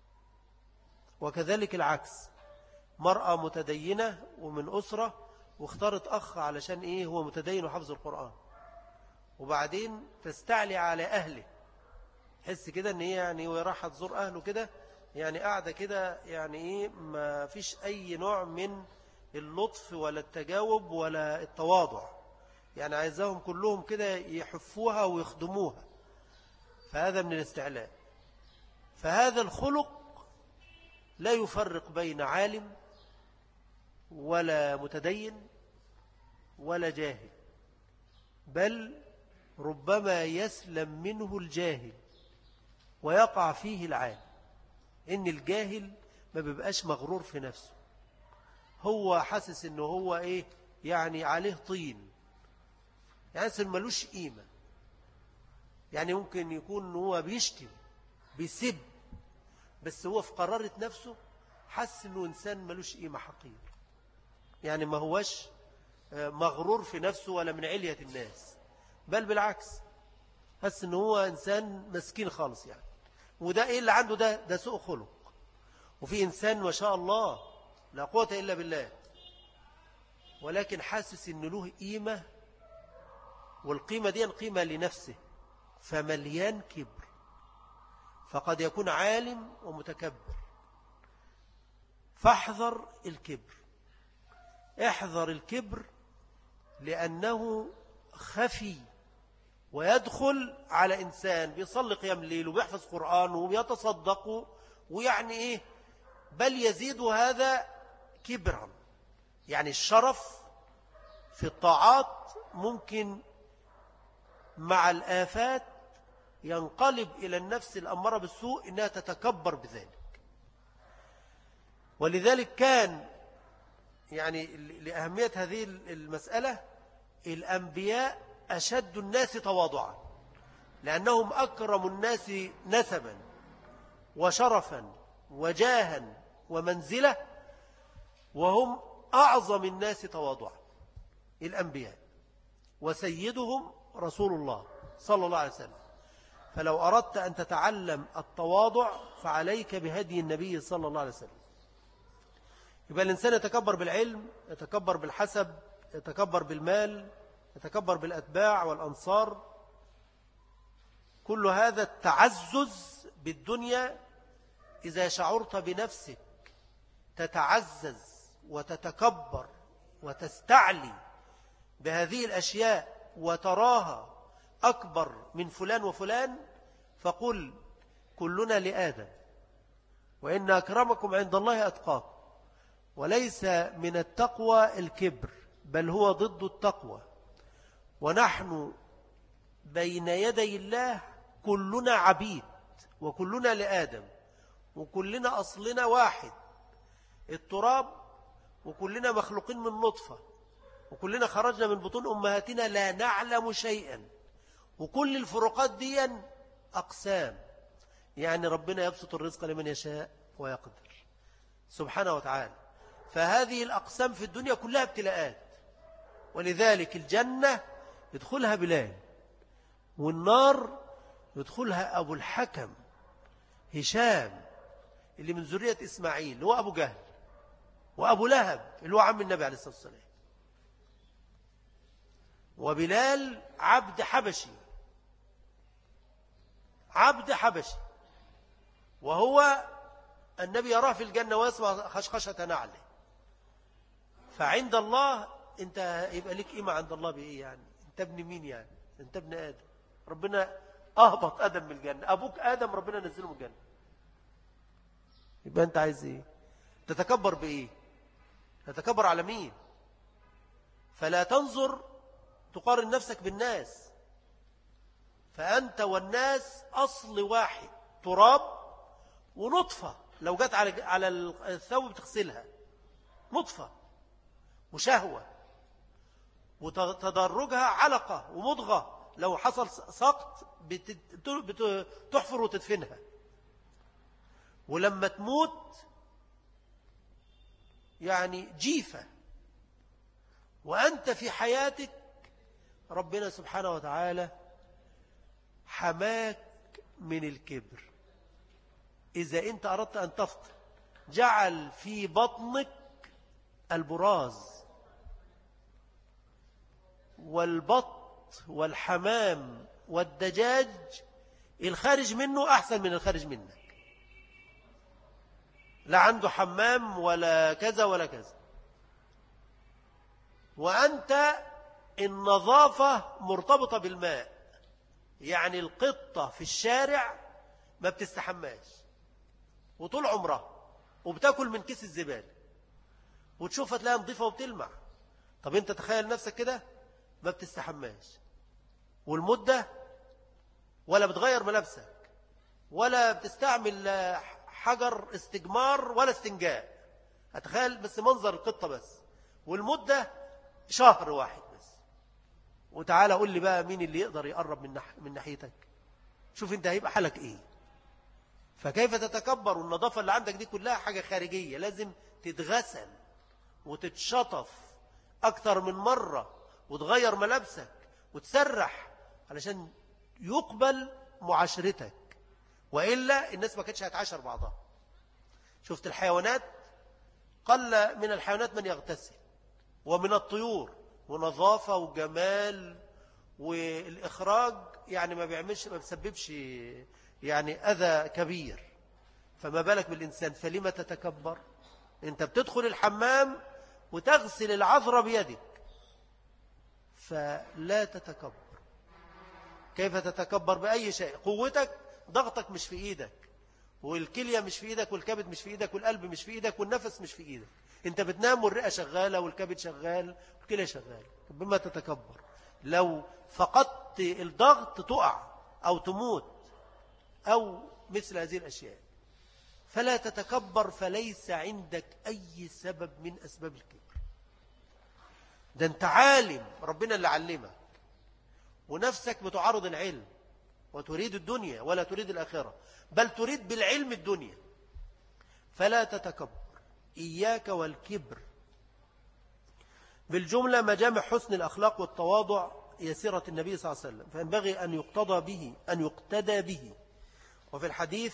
وكذلك العكس، مرأة متدينة ومن أسرة واختارت أخ علشان إيه هو متدين وحفظ القرآن، وبعدين تستعلي على أهله، حس كده إن هي يعني وراح تزور أهله كده يعني قاعدة كده يعني إيه ما فيش أي نوع من اللطف ولا التجاوب ولا التواضع، يعني عايزاهم كلهم كده يحفوها ويخدموها. فهذا من الاستعلاء. فهذا الخلق لا يفرق بين عالم ولا متدين ولا جاهل، بل ربما يسلم منه الجاهل ويقع فيه العالم. إن الجاهل ما بيبقاش مغرور في نفسه، هو حاسس إنه هو إيه يعني عليه طين، يعني إنسان ملوش قيمة. يعني ممكن يكون هو بيشتم بيسب، بس هو في قرارة نفسه حس إنه إنسان ملوش قيمة حقير، يعني ما هوش مغرور في نفسه ولا من علية الناس، بل بالعكس حس إنه هو إنسان مسكين خالص يعني. وده إيه اللي عنده ده ده سوء خلق. وفي إنسان ما شاء الله لا قوة إلا بالله، ولكن حاسس إنه له قيمة، والقيمة دي قيمة لنفسه، فمليان كبر، فقد يكون عالم ومتكبر. فاحذر الكبر، احذر الكبر، لأنه خفي ويدخل على إنسان بيصلي قيام الليل وبيحفظ قرآن وبيتصدق ويعني إيه بل يزيد هذا كبرا. يعني الشرف في الطاعات ممكن مع الآفات ينقلب إلى النفس الأمارة بالسوء إنها تتكبر بذلك. ولذلك كان يعني لأهمية هذه المسألة الأنبياء أشد الناس تواضعا، لأنهم أكرم الناس نسبا وشرفا وجاها ومنزلة، وهم أعظم الناس تواضعا الأنبياء، وسيدهم رسول الله صلى الله عليه وسلم. فلو أردت أن تتعلم التواضع فعليك بهدي النبي صلى الله عليه وسلم. يبقى الإنسان يتكبر بالعلم، يتكبر بالحسب، يتكبر بالمال، يتكبر بالأتباع والأنصار. كل هذا التعزز بالدنيا إذا شعرت بنفسك تتعزز وتتكبر وتستعلي بهذه الأشياء وتراها أكبر من فلان وفلان، فقل كلنا لآدم وإن أكرمكم عند الله أتقاكم. وليس من التقوى الكبر، بل هو ضد التقوى. ونحن بين يدي الله كلنا عبيد، وكلنا لآدم، وكلنا أصلنا واحد التراب، وكلنا مخلوقين من نطفة، وكلنا خرجنا من بطون أمهاتنا لا نعلم شيئا. وكل الفروقات دي أقسام، يعني ربنا يبسط الرزق لمن يشاء ويقدر سبحانه وتعالى. فهذه الأقسام في الدنيا كلها ابتلاءات. ولذلك الجنة يدخلها بلال، والنار يدخلها أبو الحكم هشام اللي من ذرية إسماعيل اللي هو أبو جهل، وأبو لهب اللي هو عم النبي عليه الصلاة والسلام، وبلال عبد حبشي، عبد حبشي، وهو النبي يراه في الجنة ويسمع خشخشة نعله. فعند الله انت يبقى لك قيمة عند الله بإيه يعني؟ انت ابن مين يعني؟ انت ابن آدم، ربنا أهبط آدم من الجنة، أبوك آدم ربنا نزله من الجنة، يبقى انت عايز ايه؟ تتكبر بإيه؟ تتكبر على مين؟ فلا تنظر تقارن نفسك بالناس، فأنت والناس أصل واحد، تراب ونطفة، لو جت على على الثوب بتغسلها، نطفة وشهوة، وتدرجها علقة ومضغة، لو حصل سقط بتحفر وتدفنها، ولما تموت يعني جيفة. وأنت في حياتك ربنا سبحانه وتعالى حماك من الكبر. إذا أنت أردت أن تفطر جعل في بطنك البراز والبط والحمام والدجاج، الخارج منه أحسن من الخارج منك، لا عنده حمام ولا كذا ولا كذا. وأنت النظافة مرتبطة بالماء، يعني القطة في الشارع ما بتستحماش وطول عمرها وبتاكل من كيس الزبالة، وتشوفها تلاقيها نظيفة وبتلمع. طب انت تخيل نفسك كده ما بتستحماش، والمدة ولا بتغير ملابسك ولا بتستعمل حجر استجمار ولا استنجاء، هتخيل بس منظر القطة بس، والمدة شهر واحد بس. وتعالى قول لي بقى مين اللي يقدر يقرب من نح... من ناحيتك؟ شوف انت هيبقى حالك ايه. فكيف تتكبر؟ والنظافة اللي عندك دي كلها حاجة خارجية، لازم تتغسل وتتشطف أكثر من مرة وتغير ملابسك وتسرح علشان يقبل معاشرتك، وإلا الناس ما كانتش هتعاشر بعضها. شفت الحيوانات؟ قل من الحيوانات من يغتسل، ومن الطيور، ونظافة وجمال والإخراج يعني ما بيعملش ما بيسببش يعني أذى كبير، فما بالك بالإنسان؟ فلما تتكبر؟ أنت بتدخل الحمام وتغسل العذرة بيدك، فلا تتكبر. كيف تتكبر؟ بأي شيء. قوتك ضغطك مش في إيدك، والكلية مش في إيدك، والكبد مش في إيدك، والقلب مش في إيدك، والنفس مش في إيدك. أنت بتنام والرئة شغالة والكبد شغال والكلية شغال، بما تتكبر. لو فقدت الضغط تقع أو تموت أو مثل هذه الأشياء. فلا تتكبر، فليس عندك أي سبب من أسباب الكبر. ده أنت عالم، ربنا اللي علمك، ونفسك بتعارض العلم وتريد الدنيا ولا تريد الآخرة، بل تريد بالعلم الدنيا. فلا تتكبر، إياك والكبر. بالجملة مجامع حسن الأخلاق والتواضع هي سيرة النبي صلى الله عليه وسلم، فينبغي أن يقتضى به أن يقتدى به. وفي الحديث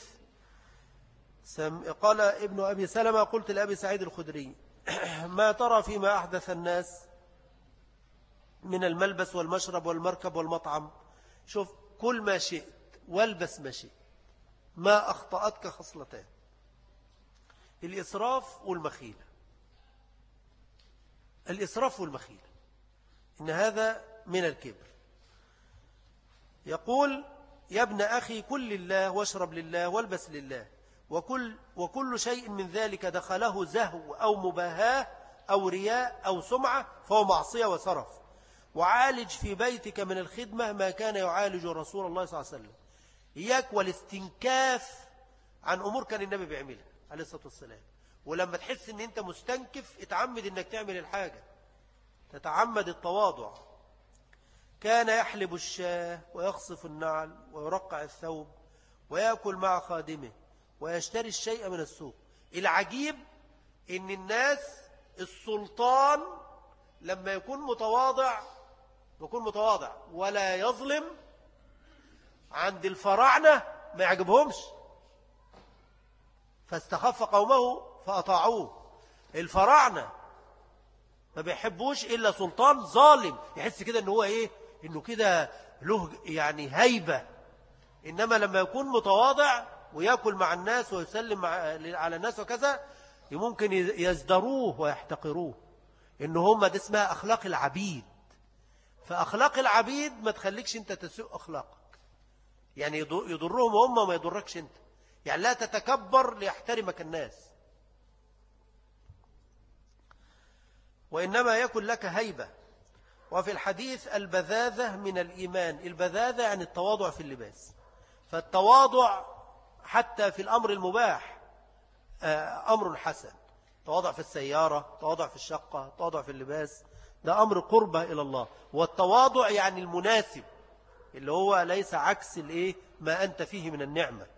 قال ابن أبي سلمة قلت لأبي سعيد الخدري ما ترى فيما أحدث الناس من الملبس والمشرب والمركب والمطعم؟ شوف، كل ما شئت والبس ما شئت، ما أخطأتك خصلتان: الإسراف والمخيلة. الإسراف والمخيلة إن هذا من الكبر. يقول يا ابن أخي كل لله واشرب لله والبس لله، وكل, وكل شيء من ذلك دخله زهو أو مباهاة أو رياء أو سمعة فهو معصية وسرف. وعالج في بيتك من الخدمة ما كان يعالج رسول الله صلى الله عليه وسلم. إياك والاستنكاف عن أمور كان النبي بيعملها عليه الصلاة والسلام. ولما تحس أن أنت مستنكف اتعمد أنك تعمل الحاجة، تتعمد التواضع. كان يحلب الشاة ويخصف النعل ويرقع الثوب ويأكل مع خادمه ويشتري الشيء من السوق. العجيب أن الناس السلطان لما يكون متواضع يكون متواضع ولا يظلم، عند الفراعنة ما يعجبهمش، فاستخف قومه فأطاعوه. الفراعنة ما بيحبوش إلا سلطان ظالم، يحس كده إنه هو إيه، إنه كده له يعني هيبة. إنما لما يكون متواضع ويأكل مع الناس ويسلم على الناس وكذا، ممكن يزدروه ويحتقروه. إن هم ده اسمها أخلاق العبيد. فأخلاق العبيد ما تخليكش أنت تسوء أخلاقك، يعني يضرهم هم وما يضركش أنت، يعني لا تتكبر ليحترمك الناس، وإنما يكن لك هيبة. وفي الحديث البذاذة من الإيمان، البذاذة يعني التواضع في اللباس. فالتواضع حتى في الأمر المباح أمر حسن، تواضع في السيارة، تواضع في الشقة، تواضع في اللباس، ده أمر قربة إلى الله. والتواضع يعني المناسب، اللي هو ليس عكس الإيه ما أنت فيه من النعمة.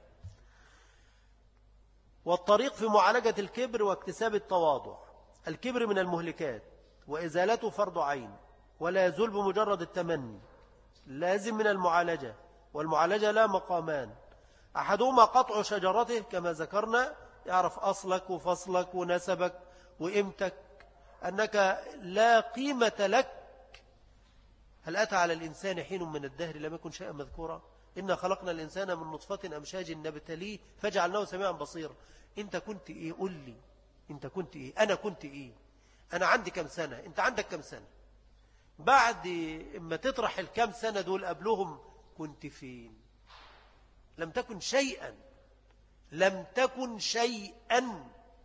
والطريق في معالجة الكبر واكتساب التواضع. الكبر من المهلكات، وإزالته فرض عين، ولا يزول بمجرد التمني، لازم من المعالجة. والمعالجة لا مقامان، أحدهما قطع شجرته كما ذكرنا، يعرف أصلك وفصلك ونسبك وإمتك، أنك لا قيمة لك. هل أتى على الإنسان حين من الدهر لم يكن شيئا مذكورا؟ إنا خلقنا الإنسان من نطفة أمشاج نبتليه فجعلناه سميعا بصيرا. أنت كنت إيه؟ قل لي أنت كنت إيه؟ أنا كنت إيه؟ أنا عندي كم سنة؟ أنت عندك كم سنة؟ بعد ما تطرح الكم سنة دول قبلهم كنت فين؟ لم تكن شيئا، لم تكن شيئا.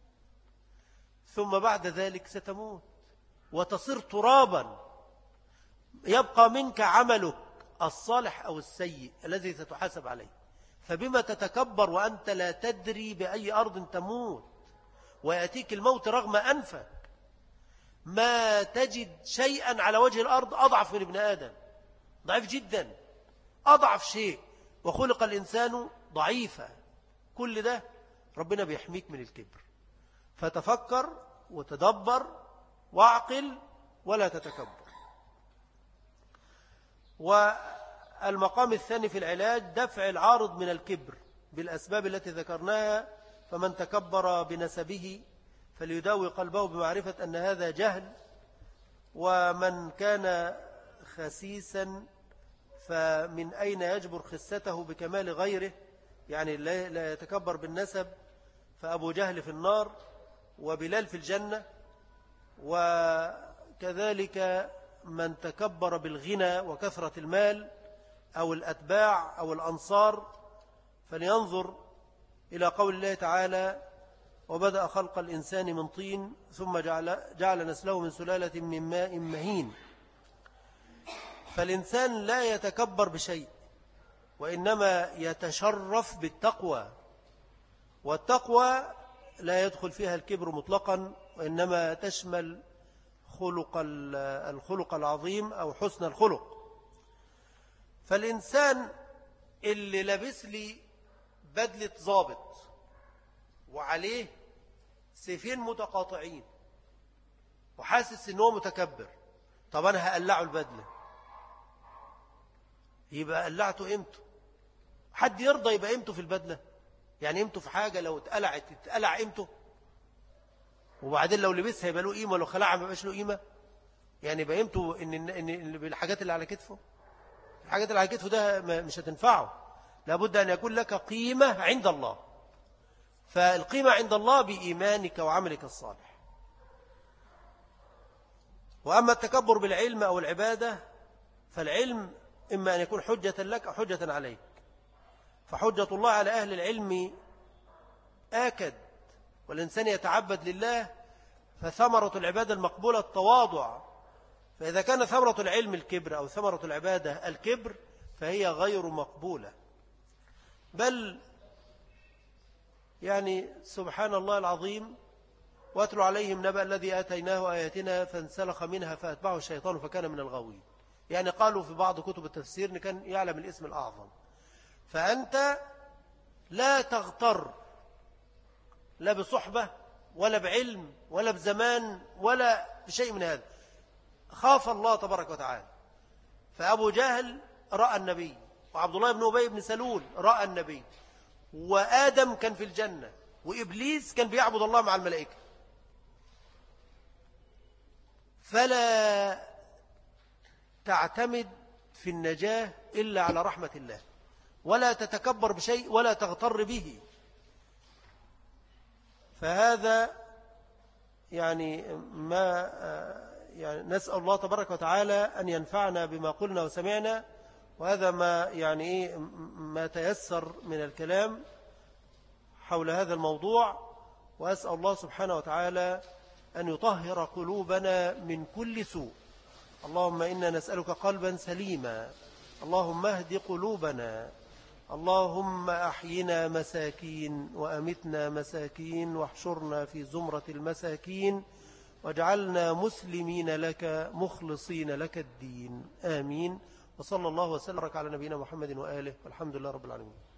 ثم بعد ذلك ستموت وتصير ترابا، يبقى منك عملك الصالح أو السيء الذي ستحاسب عليه. فبما تتكبر وأنت لا تدري بأي أرض تموت، ويأتيك الموت رغم أنفك. ما تجد شيئا على وجه الأرض أضعف من ابن آدم، ضعيف جدا، أضعف شيء، وخلق الإنسان ضعيفا. كل ده ربنا بيحميك من الكبر. فتفكر وتدبر واعقل ولا تتكبر. والمقام الثاني في العلاج دفع العارض من الكبر بالأسباب التي ذكرناها. فمن تكبر بنسبه فليداوي قلبه بمعرفة أن هذا جهل. ومن كان خسيسا فمن أين يجبر خسته بكمال غيره، يعني لا يتكبر بالنسب. فأبو جهل في النار وبلال في الجنة. وكذلك من تكبر بالغنى وكثرة المال أو الأتباع أو الأنصار فلينظر إلى قول الله تعالى: وبدأ خلق الإنسان من طين ثم جعل, جعل نسله من سلالة من ماء مهين. فالإنسان لا يتكبر بشيء، وإنما يتشرف بالتقوى. والتقوى لا يدخل فيها الكبر مطلقا، وإنما تشمل خلق الخلق العظيم أو حسن الخلق. فالإنسان اللي لابس لي بدلة ضابط وعليه سيفين متقاطعين وحاسس إنه متكبر، طب أنا هقلعه البدلة، يبقى قلعته قيمته. حد يرضى يبقى قيمته في البدلة؟ يعني قيمته في حاجة لو اتقلعت اتقلع قيمته، وبعدين لو لبسها يبقى له قيمة، ولو خلعها ما يبقاش له قيمة. يعني يبقى قيمته إن إن بالحاجات اللي على كتفه. الحاجات اللي على كتفه ده مش هتنفعه، لابد أن يكون لك قيمة عند الله. فالقيمة عند الله بإيمانك وعملك الصالح. وأما التكبر بالعلم أو العبادة، فالعلم إما أن يكون حجة لك أو حجة عليك. فحجة الله على أهل العلم آكد، والإنسان يتعبد لله، فثمرة العبادة المقبولة التواضع. فإذا كان ثمرة العلم الكبر أو ثمرة العبادة الكبر فهي غير مقبولة. بل يعني سبحان الله العظيم: واتل عليهم نبأ الذي آتيناه آياتنا فانسلخ منها فأتبعه الشيطان فكان من الغاوين. يعني قالوا في بعض كتب التفسير إن كان يعلم الاسم الأعظم. فأنت لا تغتر لا بصحبة ولا بعلم ولا بزمان ولا بشيء من هذا. خاف الله تبارك وتعالى. فأبو جهل رأى النبي وعبد الله بن أبي بن سلول رأى النبي، وآدم كان في الجنة، وإبليس كان بيعبد الله مع الملائكة. فلا تعتمد في النجاة إلا على رحمة الله، ولا تتكبر بشيء ولا تغتر به. فهذا يعني ما يعني نسأل الله تبارك وتعالى أن ينفعنا بما قلنا وسمعنا. وهذا ما يعني إيه ما تيسر من الكلام حول هذا الموضوع. وأسأل الله سبحانه وتعالى أن يطهر قلوبنا من كل سوء. اللهم إنا نسألك قلبا سليما، اللهم اهد قلوبنا، اللهم أحينا مساكين وأمتنا مساكين واحشرنا في زمرة المساكين واجعلنا مسلمين لك مخلصين لك الدين، آمين. وصلى الله وسلم على نبينا محمد وآله، والحمد لله رب العالمين.